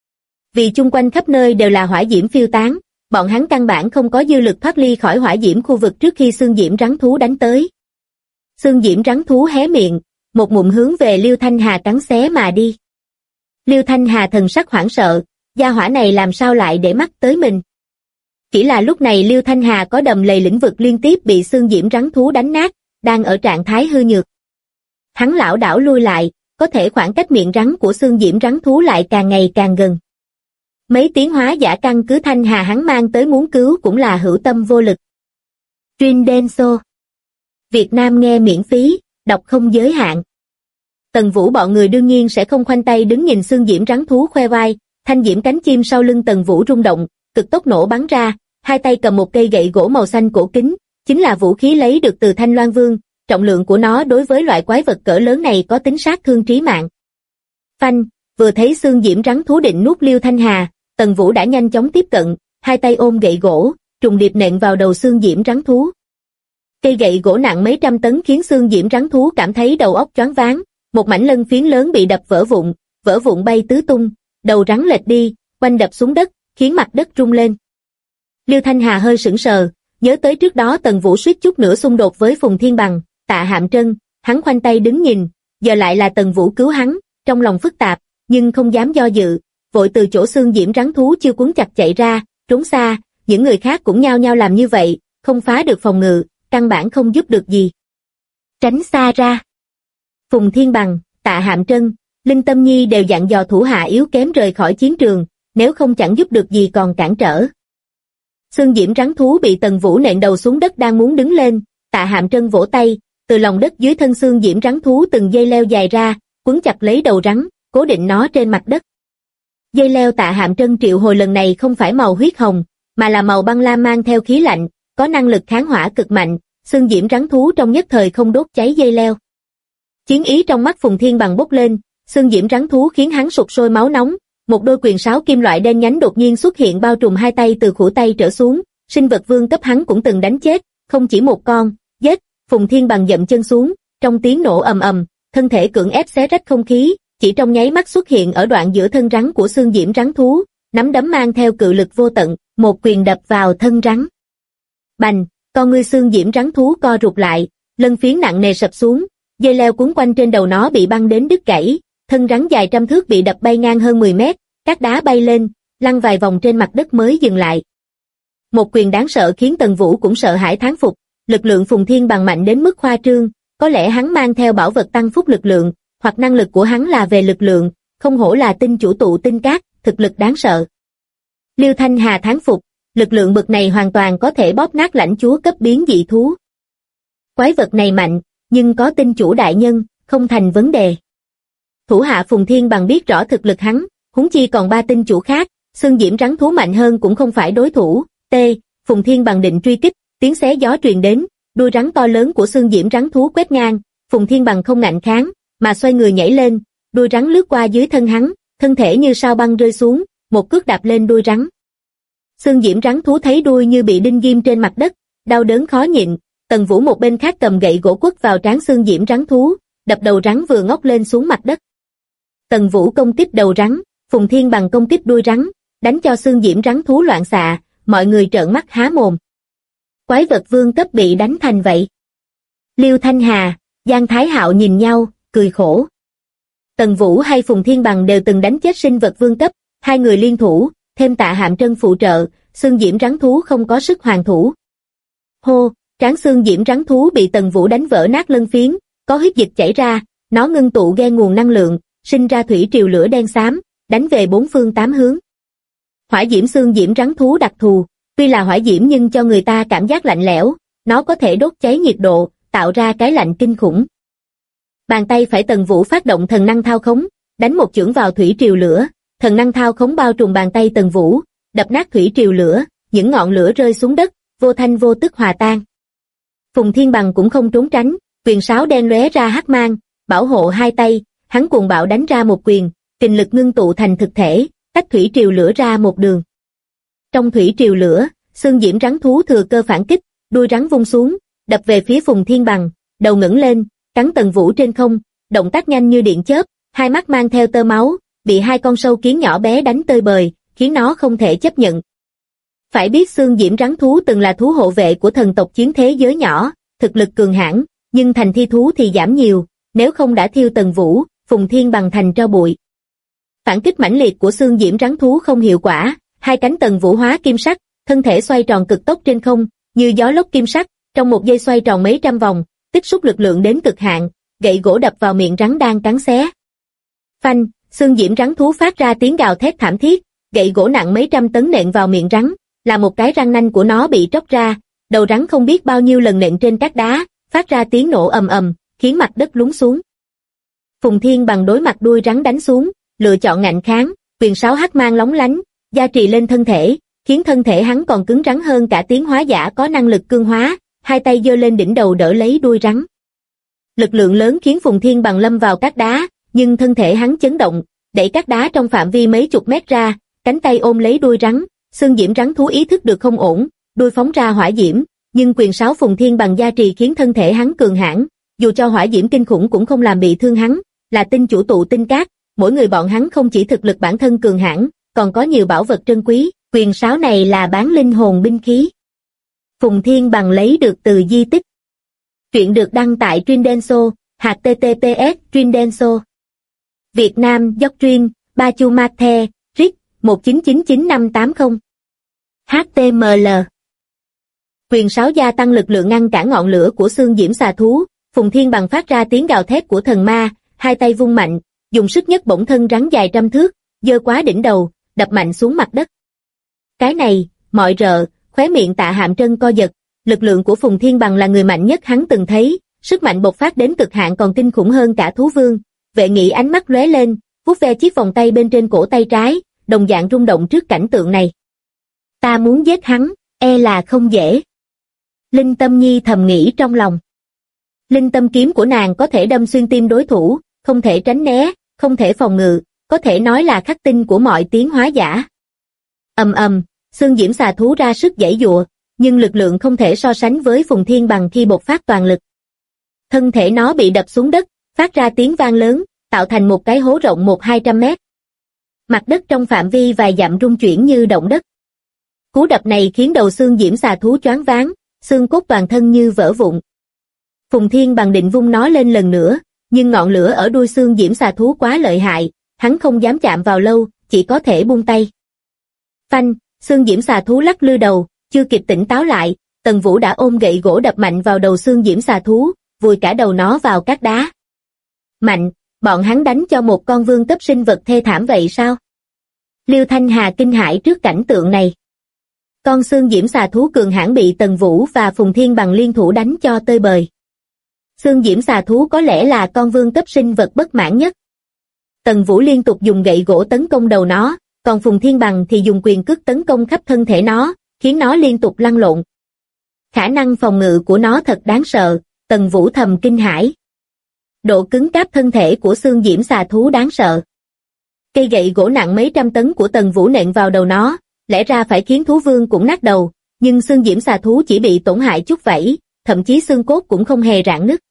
S2: Vì chung quanh khắp nơi đều là hỏa diễm phiêu tán, bọn hắn căn bản không có dư lực thoát ly khỏi hỏa diễm khu vực trước khi xương diễm rắn thú đánh tới. Xương diễm rắn thú hé miệng, một ngụm hướng về Liêu Thanh Hà cắn xé mà đi. Liêu Thanh Hà thần sắc hoảng sợ, gia hỏa này làm sao lại để mắt tới mình. Chỉ là lúc này Liêu Thanh Hà có đầm lầy lĩnh vực liên tiếp bị xương diễm rắn thú đánh nát, đang ở trạng thái hư nhược. Hắn lảo đảo lui lại, có thể khoảng cách miệng rắn của xương diễm rắn thú lại càng ngày càng gần. Mấy tiến hóa giả căn cứ Thanh Hà hắn mang tới muốn cứu cũng là hữu tâm vô lực. Truyền Denso. Việt Nam nghe miễn phí, đọc không giới hạn. Tần Vũ bọn người đương nhiên sẽ không khoanh tay đứng nhìn xương diễm rắn thú khoe vai, thanh diễm cánh chim sau lưng Tần Vũ rung động, cực tốc nổ bắn ra, hai tay cầm một cây gậy gỗ màu xanh cổ kính, chính là vũ khí lấy được từ Thanh Loan Vương, trọng lượng của nó đối với loại quái vật cỡ lớn này có tính sát thương trí mạng. Phanh, vừa thấy xương diễm rắn thú định nuốt Liêu Thanh Hà, Tần Vũ đã nhanh chóng tiếp cận, hai tay ôm gậy gỗ, trùng điệp nện vào đầu xương diễm rắn thú. Cây gậy gỗ nặng mấy trăm tấn khiến xương diễm rắn thú cảm thấy đầu óc choáng váng, một mảnh lân phiến lớn bị đập vỡ vụn bay tứ tung, đầu rắn lệch đi, quanh đập xuống đất, khiến mặt đất rung lên. Liêu Thanh Hà hơi sững sờ, nhớ tới trước đó Tần Vũ suýt chút nữa xung đột với Phùng Thiên Bằng, Tạ Hạm Trân, hắn khoanh tay đứng nhìn, giờ lại là Tần Vũ cứu hắn, trong lòng phức tạp, nhưng không dám do dự, vội từ chỗ xương diễm rắn thú chưa quấn chặt chạy ra, trốn xa, những người khác cũng nhao nhao làm như vậy, không phá được phòng ngự, căn bản không giúp được gì. Tránh xa ra. Phùng Thiên Bằng, Tạ Hạm Trân, Linh Tâm Nhi đều dặn dò thủ hạ yếu kém rời khỏi chiến trường, nếu không chẳng giúp được gì còn cản trở. Xương diễm rắn thú bị Tần Vũ nện đầu xuống đất đang muốn đứng lên, Tạ Hạm Trân vỗ tay, từ lòng đất dưới thân xương diễm rắn thú từng dây leo dài ra, quấn chặt lấy đầu rắn, cố định nó trên mặt đất. Dây leo Tạ Hạm Trân triệu hồi lần này không phải màu huyết hồng, mà là màu băng lam mang theo khí lạnh, có năng lực kháng hỏa cực mạnh, xương diễm rắn thú trong nhất thời không đốt cháy dây leo. Chiến ý trong mắt Phùng Thiên Bằng bốc lên, xương diễm rắn thú khiến hắn sục sôi máu nóng, một đôi quyền sáo kim loại đen nhánh đột nhiên xuất hiện bao trùm hai tay từ khuỷu tay trở xuống, sinh vật vương cấp hắn cũng từng đánh chết, không chỉ một con, giết, Phùng Thiên Bằng dậm chân xuống, trong tiếng nổ ầm ầm, thân thể cưỡng ép xé rách không khí, chỉ trong nháy mắt xuất hiện ở đoạn giữa thân rắn của xương diễm rắn thú, nắm đấm mang theo cự lực vô tận, một quyền đập vào thân rắn. Bành, con ngươi xương diễm rắn thú co rụt lại, lân phiến nặng nề sập xuống, dây leo cuốn quanh trên đầu nó bị băng đến đứt gãy, thân rắn dài trăm thước bị đập bay ngang hơn 10 mét, các đá bay lên, lăn vài vòng trên mặt đất mới dừng lại. Một quyền đáng sợ khiến Tần Vũ cũng sợ hãi thán phục, lực lượng Phùng Thiên Bằng mạnh đến mức khoa trương, có lẽ hắn mang theo bảo vật tăng phúc lực lượng, hoặc năng lực của hắn là về lực lượng, không hổ là tinh chủ tụ tinh cát, thực lực đáng sợ. Liêu Thanh Hà thán phục, lực lượng bậc này hoàn toàn có thể bóp nát lãnh chúa cấp biến dị thú. Quái vật này mạnh, nhưng có tinh chủ đại nhân, không thành vấn đề. Thủ hạ Phùng Thiên Bằng biết rõ thực lực hắn, huống chi còn ba tinh chủ khác, xương diễm rắn thú mạnh hơn cũng không phải đối thủ. Phùng Thiên Bằng định truy kích, tiếng xé gió truyền đến, đuôi rắn to lớn của xương diễm rắn thú quét ngang, Phùng Thiên Bằng không ngạnh kháng, mà xoay người nhảy lên, đuôi rắn lướt qua dưới thân hắn, thân thể như sao băng rơi xuống, một cước đạp lên đuôi rắn. Xương diễm rắn thú thấy đuôi như bị đinh ghim trên mặt đất, đau đớn khó nhịn, Tần Vũ một bên khác cầm gậy gỗ quất vào trán xương diễm rắn thú, đập đầu rắn vừa ngóc lên xuống mặt đất. Tần Vũ công kích đầu rắn, Phùng Thiên Bằng công kích đuôi rắn, đánh cho xương diễm rắn thú loạn xạ, mọi người trợn mắt há mồm. Quái vật vương cấp bị đánh thành vậy. Liêu Thanh Hà, Giang Thái Hạo nhìn nhau, cười khổ. Tần Vũ hay Phùng Thiên Bằng đều từng đánh chết sinh vật vương cấp, hai người liên thủ, thêm Tạ Hạm Trân phụ trợ, xương diễm rắn thú không có sức hoàn thủ. Hô, trán xương diễm rắn thú bị Tần Vũ đánh vỡ nát lân phiến, có huyết dịch chảy ra, nó ngưng tụ ghen nguồn năng lượng, sinh ra thủy triều lửa đen xám, đánh về bốn phương tám hướng. Hỏa diễm xương diễm rắn thú đặc thù, tuy là hỏa diễm nhưng cho người ta cảm giác lạnh lẽo, nó có thể đốt cháy nhiệt độ, tạo ra cái lạnh kinh khủng. Bàn tay phải Tần Vũ phát động thần năng thao khống, đánh một chưởng vào thủy triều lửa, thần năng thao khống bao trùm bàn tay Tần Vũ, đập nát thủy triều lửa, những ngọn lửa rơi xuống đất, vô thanh vô tức hòa tan. Phùng Thiên Bằng cũng không trốn tránh, quyền sáo đen lóe ra hắc mang, bảo hộ hai tay, hắn cuồng bạo đánh ra một quyền, kình lực ngưng tụ thành thực thể, tách thủy triều lửa ra một đường. Trong thủy triều lửa, xương diễm rắn thú thừa cơ phản kích, đuôi rắn vung xuống, đập về phía Phùng Thiên Bằng, đầu ngẩng lên, cắn Tần Vũ trên không, động tác nhanh như điện chớp, hai mắt mang theo tơ máu, bị hai con sâu kiến nhỏ bé đánh tơi bời, khiến nó không thể chấp nhận. Phải biết xương diễm rắn thú từng là thú hộ vệ của thần tộc chiến thế giới nhỏ, thực lực cường hãn, nhưng thành thi thú thì giảm nhiều, nếu không đã thiêu Tần Vũ, Phùng Thiên Bằng thành tro bụi. Phản kích mãnh liệt của xương diễm rắn thú không hiệu quả, hai cánh Tần Vũ hóa kim sắc, thân thể xoay tròn cực tốc trên không, như gió lốc kim sắc, trong một giây xoay tròn mấy trăm vòng, tích xúc lực lượng đến cực hạn, gậy gỗ đập vào miệng rắn đang cắn xé. Phanh, xương diễm rắn thú phát ra tiếng gào thét thảm thiết, gậy gỗ nặng mấy trăm tấn nện vào miệng rắn, là một cái răng nanh của nó bị tróc ra, đầu rắn không biết bao nhiêu lần nện trên các đá, phát ra tiếng nổ ầm ầm, khiến mặt đất lún xuống. Phùng Thiên Bằng đối mặt đuôi rắn đánh xuống, lựa chọn ngạnh kháng, quyền sáo hắc mang lóng lánh, gia trì lên thân thể, khiến thân thể hắn còn cứng rắn hơn cả tiến hóa giả có năng lực cương hóa, hai tay giơ lên đỉnh đầu đỡ lấy đuôi rắn. Lực lượng lớn khiến Phùng Thiên Bằng lâm vào các đá, nhưng thân thể hắn chấn động, đẩy các đá trong phạm vi mấy chục mét ra, cánh tay ôm lấy đuôi rắn, xương diễm rắn thú ý thức được không ổn, đuôi phóng ra hỏa diễm, nhưng quyền sáo Phùng Thiên Bằng gia trì khiến thân thể hắn cường hãn, dù cho hỏa diễm kinh khủng cũng không làm bị thương hắn, là tinh chủ tụ tinh cát, mỗi người bọn hắn không chỉ thực lực bản thân cường hãn, còn có nhiều bảo vật trân quý, quyền sáo này là bán linh hồn binh khí. Phùng Thiên Bằng lấy được từ di tích. Truyện được đăng tại Truyện.denso, https Truyện.denso. Việt Nam Doctrine, Ba Chu Ma The, RIC, 1999580. HTML. Quyền sáo gia tăng lực lượng ngăn cản ngọn lửa của xương diễm xà thú, Phùng Thiên Bằng phát ra tiếng gào thét của thần ma, hai tay vung mạnh, dùng sức nhấc bổng thân rắn dài trăm thước, giơ quá đỉnh đầu, đập mạnh xuống mặt đất. Cái này, mọi rợ, khóe miệng Tạ Hàm Trân co giật, lực lượng của Phùng Thiên Bằng là người mạnh nhất hắn từng thấy, sức mạnh bộc phát đến cực hạn còn kinh khủng hơn cả thú vương. Vệ Nghị ánh mắt lóe lên, vuốt ve chiếc vòng tay bên trên cổ tay trái, đồng dạng rung động trước cảnh tượng này. Ta muốn giết hắn, e là không dễ. Linh Tâm Nhi thầm nghĩ trong lòng. Linh tâm kiếm của nàng có thể đâm xuyên tim đối thủ, không thể tránh né, không thể phòng ngự, có thể nói là khắc tinh của mọi tiến hóa giả. Ầm ầm, xương diễm xà thú ra sức giãy giụa, nhưng lực lượng không thể so sánh với Phùng Thiên Bằng khi bộc phát toàn lực. Thân thể nó bị đập xuống đất, phát ra tiếng vang lớn, tạo thành một cái hố rộng 100-200 mét. Mặt đất trong phạm vi vài dặm rung chuyển như động đất. Cú đập này khiến đầu xương diễm xà thú choáng váng, xương cốt toàn thân như vỡ vụn. Phùng Thiên Bằng định vung nó lên lần nữa, nhưng ngọn lửa ở đuôi xương diễm xà thú quá lợi hại, hắn không dám chạm vào lâu, chỉ có thể buông tay. Phanh, xương diễm xà thú lắc lư đầu, chưa kịp tỉnh táo lại, Tần Vũ đã ôm gậy gỗ đập mạnh vào đầu xương diễm xà thú, vùi cả đầu nó vào các đá. Mạnh, bọn hắn đánh cho một con vương cấp sinh vật thê thảm vậy sao? Liêu Thanh Hà kinh hãi trước cảnh tượng này. Con xương diễm xà thú cường hãn bị Tần Vũ và Phùng Thiên Bằng liên thủ đánh cho tơi bời. Xương diễm xà thú có lẽ là con vương cấp sinh vật bất mãn nhất. Tần Vũ liên tục dùng gậy gỗ tấn công đầu nó, còn Phùng Thiên Bằng thì dùng quyền cước tấn công khắp thân thể nó, khiến nó liên tục lăn lộn. Khả năng phòng ngự của nó thật đáng sợ, Tần Vũ thầm kinh hãi. Độ cứng cáp thân thể của xương diễm xà thú đáng sợ. Cây gậy gỗ nặng mấy trăm tấn của Tần Vũ nện vào đầu nó, lẽ ra phải khiến thú vương cũng nát đầu, nhưng xương diễm xà thú chỉ bị tổn hại chút vảy, thậm chí xương cốt cũng không hề rạn nứt.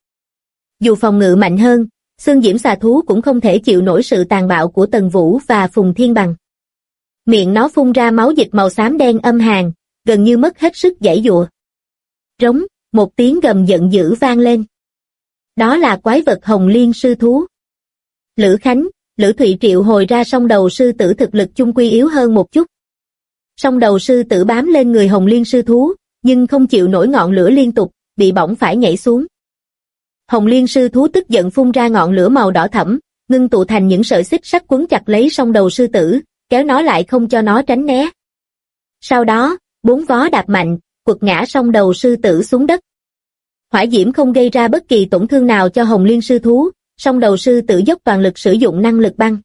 S2: Dù phòng ngự mạnh hơn, xương diễm xà thú cũng không thể chịu nổi sự tàn bạo của Tần Vũ và Phùng Thiên Bằng. Miệng nó phun ra máu dịch màu xám đen âm hàn, gần như mất hết sức giãy giụa. Rống, một tiếng gầm giận dữ vang lên. Đó là quái vật Hồng Liên sư thú. Lữ Khánh, Lữ Thụy triệu hồi ra song đầu sư tử thực lực chung quy yếu hơn một chút. Song đầu sư tử bám lên người Hồng Liên sư thú, nhưng không chịu nổi ngọn lửa liên tục, bị bỏng phải nhảy xuống. Hồng Liên sư thú tức giận phun ra ngọn lửa màu đỏ thẫm, ngưng tụ thành những sợi xích sắt quấn chặt lấy song đầu sư tử, kéo nó lại không cho nó tránh né. Sau đó, 4 vó đạp mạnh, quật ngã song đầu sư tử xuống đất. Hỏa diễm không gây ra bất kỳ tổn thương nào cho Hồng Liên sư thú, song đầu sư tử dốc toàn lực sử dụng năng lực băng.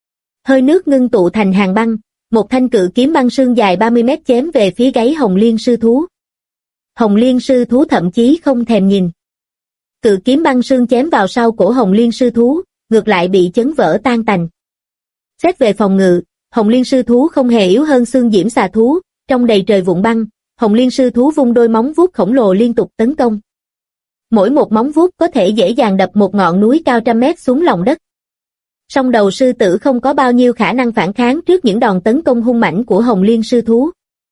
S2: Hơi nước ngưng tụ thành hàng băng, một thanh cự kiếm băng sương dài 30 mét chém về phía gáy Hồng Liên sư thú. Hồng Liên sư thú thậm chí không thèm nhìn. Cự kiếm băng sương chém vào sau cổ Hồng Liên sư thú, ngược lại bị chấn vỡ tan tành. Xét về phòng ngự, Hồng Liên sư thú không hề yếu hơn xương diễm xà thú, trong đầy trời vụn băng, Hồng Liên sư thú vung đôi móng vuốt khổng lồ liên tục tấn công. Mỗi một móng vuốt có thể dễ dàng đập một ngọn núi cao trăm mét xuống lòng đất. Song đầu sư tử không có bao nhiêu khả năng phản kháng trước những đòn tấn công hung mãnh của Hồng Liên sư thú.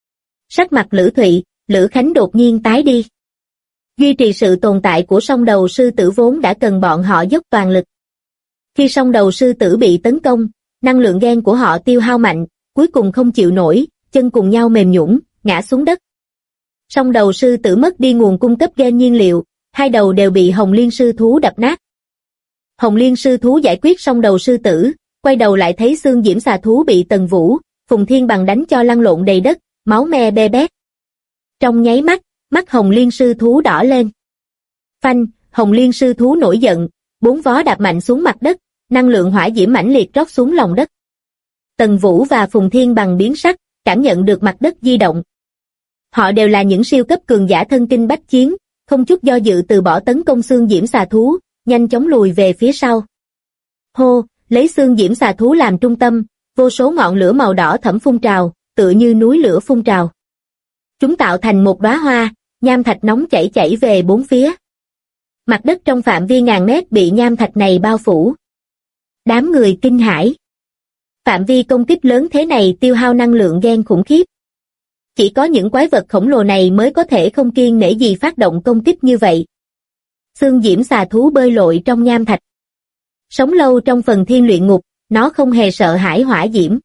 S2: Sắc mặt Lữ Thụy, Lữ Khánh đột nhiên tái đi. Duy trì sự tồn tại của song đầu sư tử vốn đã cần bọn họ dốc toàn lực. Khi song đầu sư tử bị tấn công, năng lượng gen của họ tiêu hao mạnh, cuối cùng không chịu nổi, chân cùng nhau mềm nhũn, ngã xuống đất. Song đầu sư tử mất đi nguồn cung cấp gen nhiên liệu, hai đầu đều bị Hồng Liên sư thú đập nát. Hồng Liên sư thú giải quyết song đầu sư tử, quay đầu lại thấy xương diễm xà thú bị Tần Vũ, Phùng Thiên Bằng đánh cho lăn lộn đầy đất, máu me be bét. Trong nháy mắt, mắt Hồng Liên sư thú đỏ lên. Phanh, Hồng Liên sư thú nổi giận, 4 vó đạp mạnh xuống mặt đất, năng lượng hỏa diễm mãnh liệt rót xuống lòng đất. Tần Vũ và Phùng Thiên Bằng biến sắc, cảm nhận được mặt đất di động. Họ đều là những siêu cấp cường giả thân kinh bách chiến, không chút do dự từ bỏ tấn công xương diễm xà thú, nhanh chóng lùi về phía sau. Hô, lấy xương diễm xà thú làm trung tâm, vô số ngọn lửa màu đỏ thẫm phun trào, tựa như núi lửa phun trào. Chúng tạo thành một đóa hoa, nham thạch nóng chảy về bốn phía. Mặt đất trong phạm vi ngàn mét bị nham thạch này bao phủ. Đám người kinh hãi. Phạm vi công kích lớn thế này tiêu hao năng lượng gen khủng khiếp. Chỉ có những quái vật khổng lồ này mới có thể không kiêng nể gì phát động công kích như vậy. Xương diễm xà thú bơi lội trong nham thạch. Sống lâu trong phần thiên luyện ngục, nó không hề sợ hãi hỏa diễm.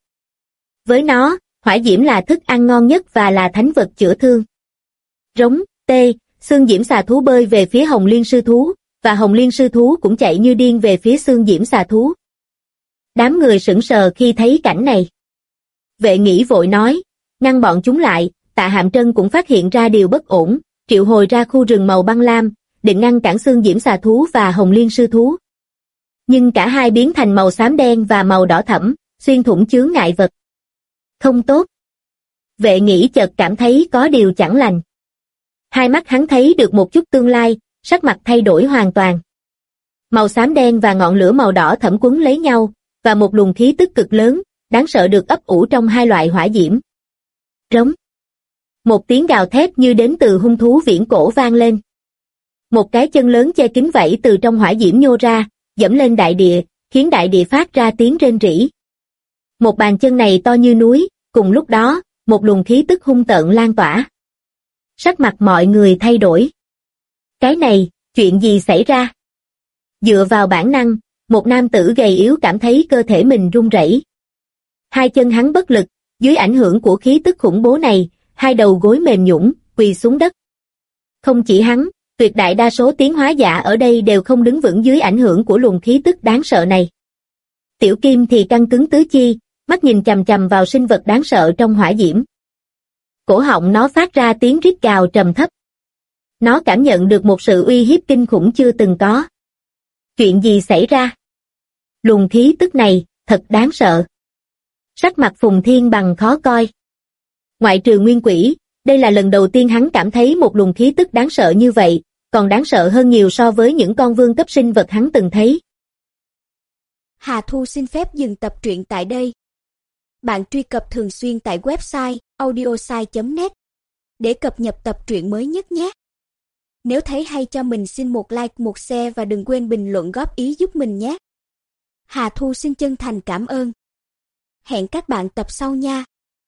S2: Với nó, hỏa diễm là thức ăn ngon nhất và là thánh vật chữa thương. Rống, tê, xương diễm xà thú bơi về phía Hồng Liên sư thú, và Hồng Liên sư thú cũng chạy như điên về phía xương diễm xà thú. Đám người sững sờ khi thấy cảnh này. Vệ Nghĩ vội nói, ngăn bọn chúng lại, Tạ Hạm Trân cũng phát hiện ra điều bất ổn, triệu hồi ra khu rừng màu băng lam, định ngăn cản xương diễm xà thú và Hồng Liên sư thú. Nhưng cả hai biến thành màu xám đen và màu đỏ thẫm, xuyên thủng chướng ngại vật. Không tốt. Vệ Nghĩ chợt cảm thấy có điều chẳng lành. Hai mắt hắn thấy được một chút tương lai, sắc mặt thay đổi hoàn toàn. Màu xám đen và ngọn lửa màu đỏ thẫm quấn lấy nhau, và một luồng khí tức cực lớn, đáng sợ được ấp ủ trong hai loại hỏa diễm. Rống. Một tiếng gào thét như đến từ hung thú viễn cổ vang lên. Một cái chân lớn che kín vảy từ trong hỏa diễm nhô ra, dẫm lên đại địa, khiến đại địa phát ra tiếng rên rỉ. Một bàn chân này to như núi, cùng lúc đó, một luồng khí tức hung tợn lan tỏa. Sắc mặt mọi người thay đổi. Cái này, chuyện gì xảy ra? Dựa vào bản năng, một nam tử gầy yếu cảm thấy cơ thể mình run rẩy. Hai chân hắn bất lực, dưới ảnh hưởng của khí tức khủng bố này, hai đầu gối mềm nhũn, quỳ xuống đất. Không chỉ hắn, tuyệt đại đa số tiến hóa giả ở đây đều không đứng vững dưới ảnh hưởng của luồng khí tức đáng sợ này. Tiểu Kim thì căng cứng tứ chi, mắt nhìn chằm chằm vào sinh vật đáng sợ trong hỏa diễm. Cổ họng nó phát ra tiếng rít gào trầm thấp. Nó cảm nhận được một sự uy hiếp kinh khủng chưa từng có. Chuyện gì xảy ra? Luồng khí tức này, thật đáng sợ. Sắc mặt Phùng Thiên Bằng khó coi. Ngoại trừ Nguyên Quỷ, đây là lần đầu tiên hắn cảm thấy một luồng khí tức đáng sợ như vậy, còn đáng sợ hơn nhiều so với những con vương cấp sinh vật hắn từng thấy.
S3: Hà Thu xin phép dừng tập truyện tại đây. Bạn truy cập thường xuyên tại website audiosai.net để cập nhật tập truyện mới nhất nhé. Nếu thấy hay cho mình xin một like, một share và đừng quên bình luận góp ý giúp mình nhé. Hà Thu xin chân thành cảm ơn. Hẹn các bạn tập sau nha.